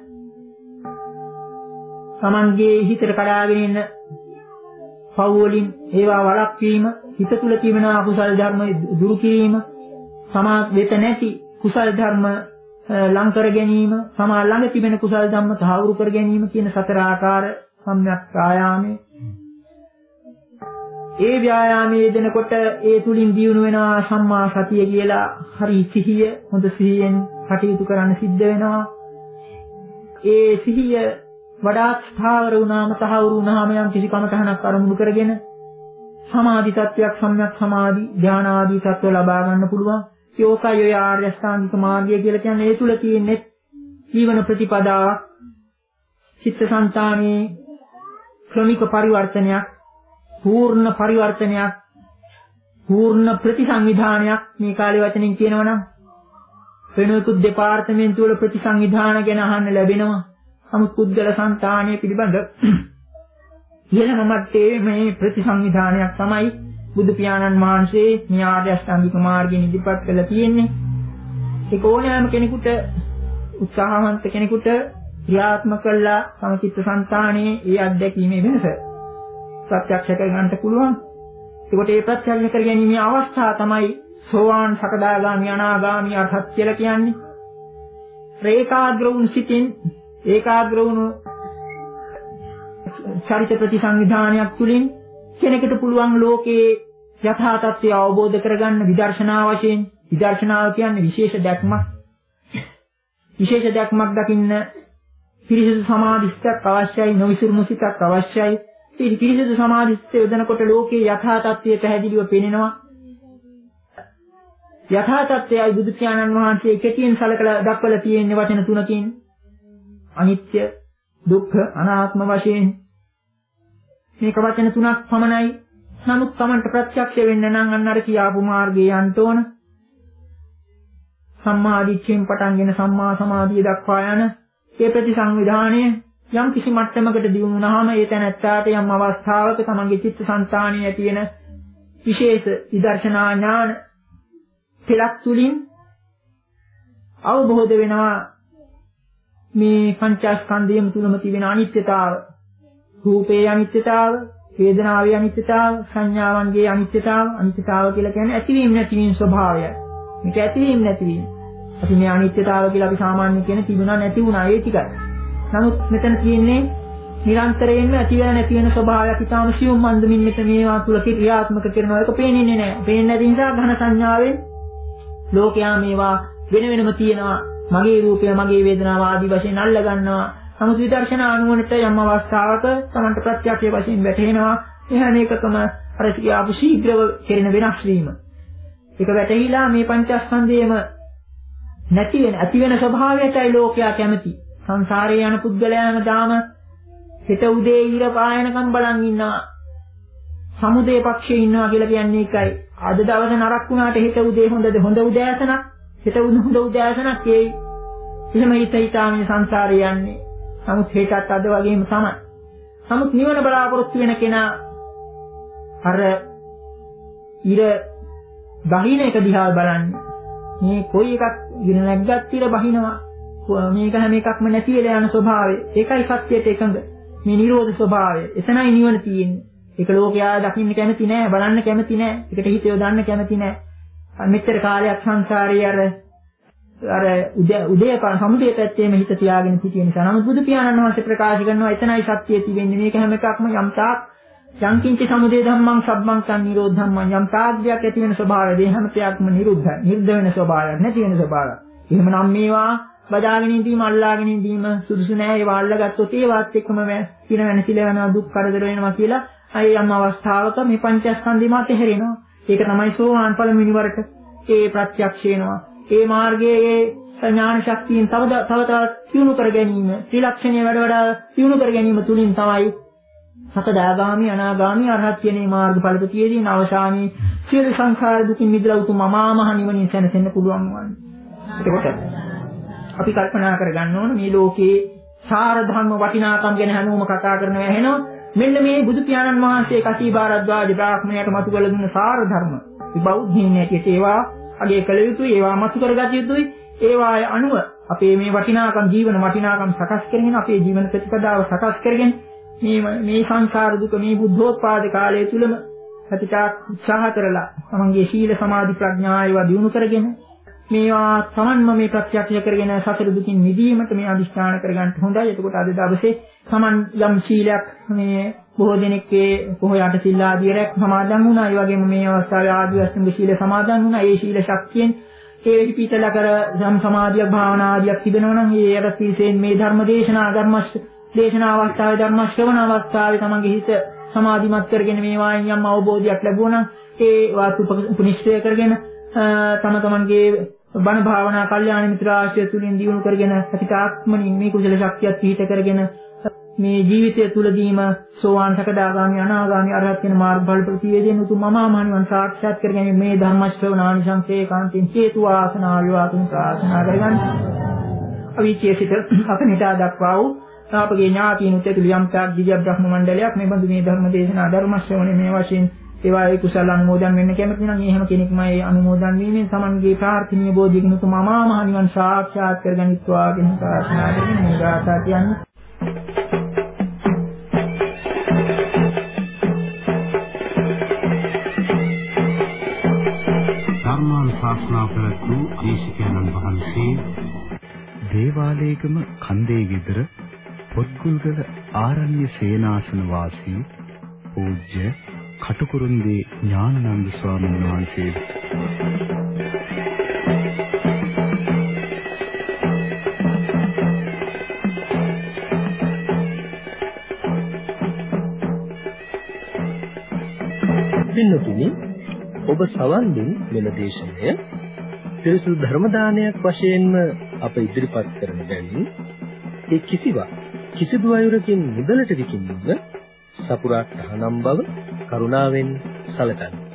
තමන්ගේ හිතට කඩාගෙන ඉන්න පව් වලින් ඒවා වළක්වීම හිත තුළ තිබෙන අකුසල ධර්ම දුරු කිරීම සමා වෙත නැති කුසල ධර්ම ලං කර ගැනීම සමා ළඟ තිබෙන කුසල ධර්ම තහවුරු කර ගැනීම කියන සතර ආකාර සම්‍යක් ව්‍යායාමයේ ඒ ව්‍යායාමයේ දෙනකොට ඒ තුලින් දියුණු වෙනවා සම්මා සතිය කියලා හරි සිහිය හොඳ සිහියෙන් කටයුතු කරන්න සිද්ධ වෙනවා ඒ සිහිය වඩාත් ස්ථාවර වුණාම තහවුරු වුණාම යම් කිසි කමතහනක් අරමුණු කරගෙන සමාධි තත්වයක් සම්‍යක් සමාධි ධාන ආදී තත්ත්ව ලබා ගන්න පුළුවන්. ඒකයි ඔය ආර්ය අෂ්ටාංගික මාර්ගය කියලා කියන්නේ. ඒ තුල තියෙන්නේ ජීවන ප්‍රතිපදාවක්, චිත්තසංතානයේ ක්‍රමික පරිවර්තනයක්, පූර්ණ පරිවර්තනයක්, පූර්ණ ප්‍රතිසංවිධානයක් මේ කාලේ වචනෙන් කියනවනම් වෙනතුත් දෙපාර්තමේන්තු වල ප්‍රතිසංවිධාන ගැන අහන්න ලැබෙනවා. නමුත් පුද්ගල සංතානය පිළිබඳ ඊළඟ මට්ටමේ මේ ප්‍රතිසංවිධානයක් තමයි බුදු පියාණන් වහන්සේ මේ ආර්ය අෂ්ටාංගික මාර්ගයෙන් ඉදිරිපත් කළා තියෙන්නේ. ඒක ඕනෑම කෙනෙකුට උත්සාහවන්ත කෙනෙකුට ක්‍රියාත්මක කළා සමචිත්ත සංතානයේ ඒ අත්දැකීමේ වෙනස ප්‍රත්‍යක්ෂ කර ගන්නට පුළුවන්. ඒකට ඒ ප්‍රත්‍යක්ෂ කර ගැනීමේ අවස්ථාව තමයි සෝවාන් සකදාගාමි අනාගාමි අරහත් කියලා කියන්නේ. ඒකාග්‍ර වුණු සිතින් ඒකාග්‍ර වුණු චරිත ප්‍රතිසංවිධානයක් තුළින් කෙනෙකුට පුළුවන් ලෝකේ යථා තත්ත්වය අවබෝධ කරගන්න විදර්ශනා වශයෙන්. විදර්ශනාව කියන්නේ විශේෂ දැක්මක්. විශේෂ දැක්මක් දකින්න පිරිසිදු සමාධිස්ත්‍යක් අවශ්‍යයි, නොවිසුරුණු සිතක් අවශ්‍යයි. මේ පිරිසිදු සමාධිස්ත්‍ය යොදනකොට ලෝකේ යථා තත්ත්වය පැහැදිලිව පේනවා. යථා තත්ත්වයයි බුදු පියාණන් වහන්සේ කෙටියෙන් සලකලා දක්වලා තියෙන වචන තුනකින්. අනිත්‍ය, දුක්ඛ, අනාත්ම වශයෙන් මේක වචන තුනක් පමණයි. නමුත් Tamanට ප්‍රත්‍යක්ෂ වෙන්න නම් අන්න අර කියාපු මාර්ගයේ යන්න ඕන. සම්මා දිට්ඨියෙන් පටන්ගෙන සම්මා සමාධිය දක්වා යන ඒ ප්‍රතිසංවිධානය යම් කිසි මට්ටමකට දියුණු වුණාම ඒ තැනැත්තාට යම් අවස්ථාවක තමන්ගේ චිත්තසංතානයේ ඇති වෙන විශේෂ විදර්ශනා ඥාන පෙළක් තුලින් අවබෝධ වෙනවා මේ පංචස්කන්ධයම තුලම තිබෙන අනිත්‍යතාව. රූපේ අනිත්‍යතාව, වේදනාවේ අනිත්‍යතාව, සංඥාවන්ගේ අනිත්‍යතාව. අනිත්‍යතාව කියලා කියන්නේ ඇතිවීම නැතිවීම ස්වභාවය. මේක ඇතිවීම නැතිවීම. අපි මේ අනිත්‍යතාව කියලා අපි සාමාන්‍යයෙන් කියන තිබුණා නැති වුණා ඒ ටිකයි. නමුත් මෙතන තියෙන්නේ නිරන්තරයෙන්ම ඇති වෙන නැති වෙන ස්වභාවයක්. ඊටාම සියුම් මන්දමින් මෙතන මේවා තුල ක්‍රියාත්මක කරනවා. ඒක පේන්නේ නැහැ. පේන්නේ නැති නිසා ඝන සංඥාවෙන් ලෝකයා මේවා වෙන වෙනම තියෙනවා. මගේ රූපය, මගේ වේදනාව ආදී වශයෙන් අල්ල ගන්නවා. නමුත් විදර්ශනා අනුවණට යම් අවස්ථාවක Tamanට ප්‍රත්‍යක්ෂ වශයෙන් වැටහෙනවා. එහෙනම් ඒකකම අර කියාපු ශීඝ්‍රව කෙරෙන වෙනස් වීම. ඒක වැටහිලා මේ පංචස්කන්ධයේම නැති වෙන, ඇති වෙන ස්වභාවයටයි ලෝකයා කැමති. සංසාරේ යන පුද්ගලයාම දාම හිත උදේ ඊර පායනකම් බලන් ඉන්නවා. සමුදේ පක්ෂයේ ඉන්නවා කියලා කියන්නේ ඒකයි. අද දවසේ නරක් වුණාට හිත උදේ හොඳද හොඳ උදෑසනක්. හිත හොඳ උදෑසනක් ඒයි. එහෙම හිත හිතාම සංසාරේ යන්නේ. නමුත් හිතත් අද වගේම තමයි. නමුත් නිවන බලාපොරොත්තු වෙන කෙනා අර ඉර බහින එක දිහා බලන්නේ. මේ කොයි එකක් ඉර නැග්ගත් ඉර බහිනවා. මේක හැම එකක්ම නැති වෙලා යන ස්වභාවය. ඒකයි සත්‍යයට එකඟ. මේ නිරෝධ ස්වභාවය. එතනයි නිවන තියෙන්නේ. ඒක ලෝකයා දකින්න කැමති නෑ, බලන්න කැමති නෑ. ඒකට හිත යොදන්න කැමති නෑ. මෙච්චර කාලයක් සංසාරේ අර අර උදේ උදේ සමුදේ පැත්තේම හිත තියාගෙන සිටින නිසා. නමුත් බුදු පියාණන් වහන්සේ ප්‍රකාශ කරනවා එතනයි සත්‍යය තියෙන්නේ. මේක හැම එකක්ම යම් තාක් යංකින්ච සමුදේ ධම්මං සබ්බං තන් නිරෝධ ධම්මං යම් තාක් දෙයක් ඇති වෙන ස්වභාවය. මේ හැම දෙයක්ම නිරුද්ධයි. නිර්ද වෙන ස්වභාවයක්, නැති වෙන ස්වභාවයක්. එහෙමනම් මේවා බදාගෙන ඉඳීම, අල්ලාගෙන ඉඳීම සුදුසු නෑ. ඒවා අල්ලගත්තොත් ඒවත් එක්කම පින වෙනසිල වෙනවා, දුක් කරදර වෙනවා කියලා අය යම් අවස්ථාවක මේ පංචස්කන්ධය මත හැරෙනවා. ඒක තමයි සෝවාන් පළමුවෙනි වරට ඒ ප්‍රත්‍යක්ෂ වෙනවා. ඒ මාර්ගයේ ඒ ඥාන ශක්තියෙන් තව තව තවත් දියුණු කර ගැනීම, ත්‍රිලක්ෂණය වැඩ වඩා දියුණු කර ගැනීම තුලින් තමයි සකදාගාමි, අනාගාමි, අරහත් කියන මේ මාර්ගඵලපතියේදී අවසානයේ සියලු සංඛාර දුකින් මිදලා උතුම් අමා මහ නිවනින් සැනසෙන්න පුළුවන් වන්නේ. එතකොට අපි කල්පනා කරගන්න ඕන මේ ලෝකේ සාර ධර්ම වටිනාකම් ගැන හැමෝම කතා කරනවා ඇහෙනවා. මෙන්න මේ බුදු පියාණන් වහන්සේ කසී භාරද්වාජ බ්‍රාහ්මණයට මතු කළ දුන්න සාර ධර්ම. මේ බෞද්ධයින් ඇටියට ඒවා අගේ කළ යුතුයි, ඒවා මතු කරගත යුතුයි. ඒවායේ අනුව අපේ මේ වටිනාකම් ජීවන වටිනාකම් සකස් කරගෙන අපේ ජීවන ප්‍රතිපදාව සකස් කරගෙන මේ මේ සංසාර දුක මේ බුද්ධෝත්පාද කාලය තුලම ප්‍රතිචාර උත්සාහ කරලා තමන්ගේ සීල සමාධි ප්‍රඥා ඒවා දියුණු කරගෙන මේවා තමන්ම මේ ප්‍රත්‍යක්ෂ කරගෙන සතර දුකින් මිදීමට මේ අදිස්ථාන කරගන්න හොඳයි. එතකොට අද දවසේ තමන් යම් සීලයක් මේ බොහෝ දෙනෙක්ගේ පොහොයට සිල් ආදී රැක් සමාදන් වුණා. ඒ වගේම මේ අවස්ථාවේ ආදී වස්තුන්ගේ සීල සමාදන් වුණා. ඒ සීල ශක්තියෙන් ඒ පිටල කර ධම් සමාධියක් භාවනා ආදියක් තිබෙනවා නම් ඒ යට සීසෙන් මේ ධර්ම දේශනා ධර්මස් දේශනා අවස්ථාවේ ධර්ම ශ්‍රවණ අවස්ථාවේ තමන්ගේ හිත සමාධිමත් කරගෙන මේවායින් යම් අවබෝධයක් ලැබුණා නම් ඒ වාතු උපනිෂ්ඨය කරගෙන තම තමන්ගේ බණ භාවනා කල්යාණ මිත්‍ර ආශ්‍රය තුලින් දියුණු කරගෙන අතිතාත්මනින් මේ කුසල ශක්තියත් පිහිට කරගෙන මේ ජීවිතය තුලදීම සෝවාන් සකදාගාමි අනාගාමි අරහත් වෙන මාර්ගඵල ප්‍රතිවේදයෙන් උතුම් අමා මහ නිවන් සාක්ෂාත් කරගෙන මේ ධර්ම ශ්‍රවණ ආනිසංසයේ කාන්තෙන් හේතු වාසනා වේවාතුන් ප්‍රාර්ථනා කරගන්න. අවීචේසිත අපනිතා දක්වා වූ අපගේ ඥාතීන් උත්තර යම් තාක් දිව්‍ය බ්‍රහ්ම මණ්ඩලයක් මේ බඳු මේ ධර්ම දේශනා ධර්ම ශ්‍රවණය මේ වශයෙන් ඒවායේ කුසල අනුමෝදන් වෙන්න කැමති නම් ඒ හැම කෙනෙක්ම ඒ අනුමෝදන් වීමෙන් තමන්ගේ ප්‍රාර්ථනීය බෝධියකින් උතුම් අමා මහ නිවන් සාක්ෂාත් කරගනිත්වා කියන ප්‍රාර්ථනා කරගෙන මේ ගාථා කියන්නේ. ධර්මාන් ශාස්ත්‍රා කරතු දේශකයන්න් වහන්සේ දේවාලේගම කන්දේ ගෙදර පොත්ගුල්ගල ආරණ්‍ය සේනාසන වාසී පූජ්‍ය කටුකුරුන්දී ඥානানন্দ ස්වාමීන් වහන්සේ. පින්නතුනි, ඔබ සවන් දුන් මෙම දේශනය පිරිසුදු ධර්ම දානයක් වශයෙන්ම අප ඉදිරිපත් කරන බැවින් ඒ කිසිවක් කිසිදු අයුරකින් මුදලට විකිණීම සපුරා තහනම් බව කරුණාවෙන් සැලකන්න.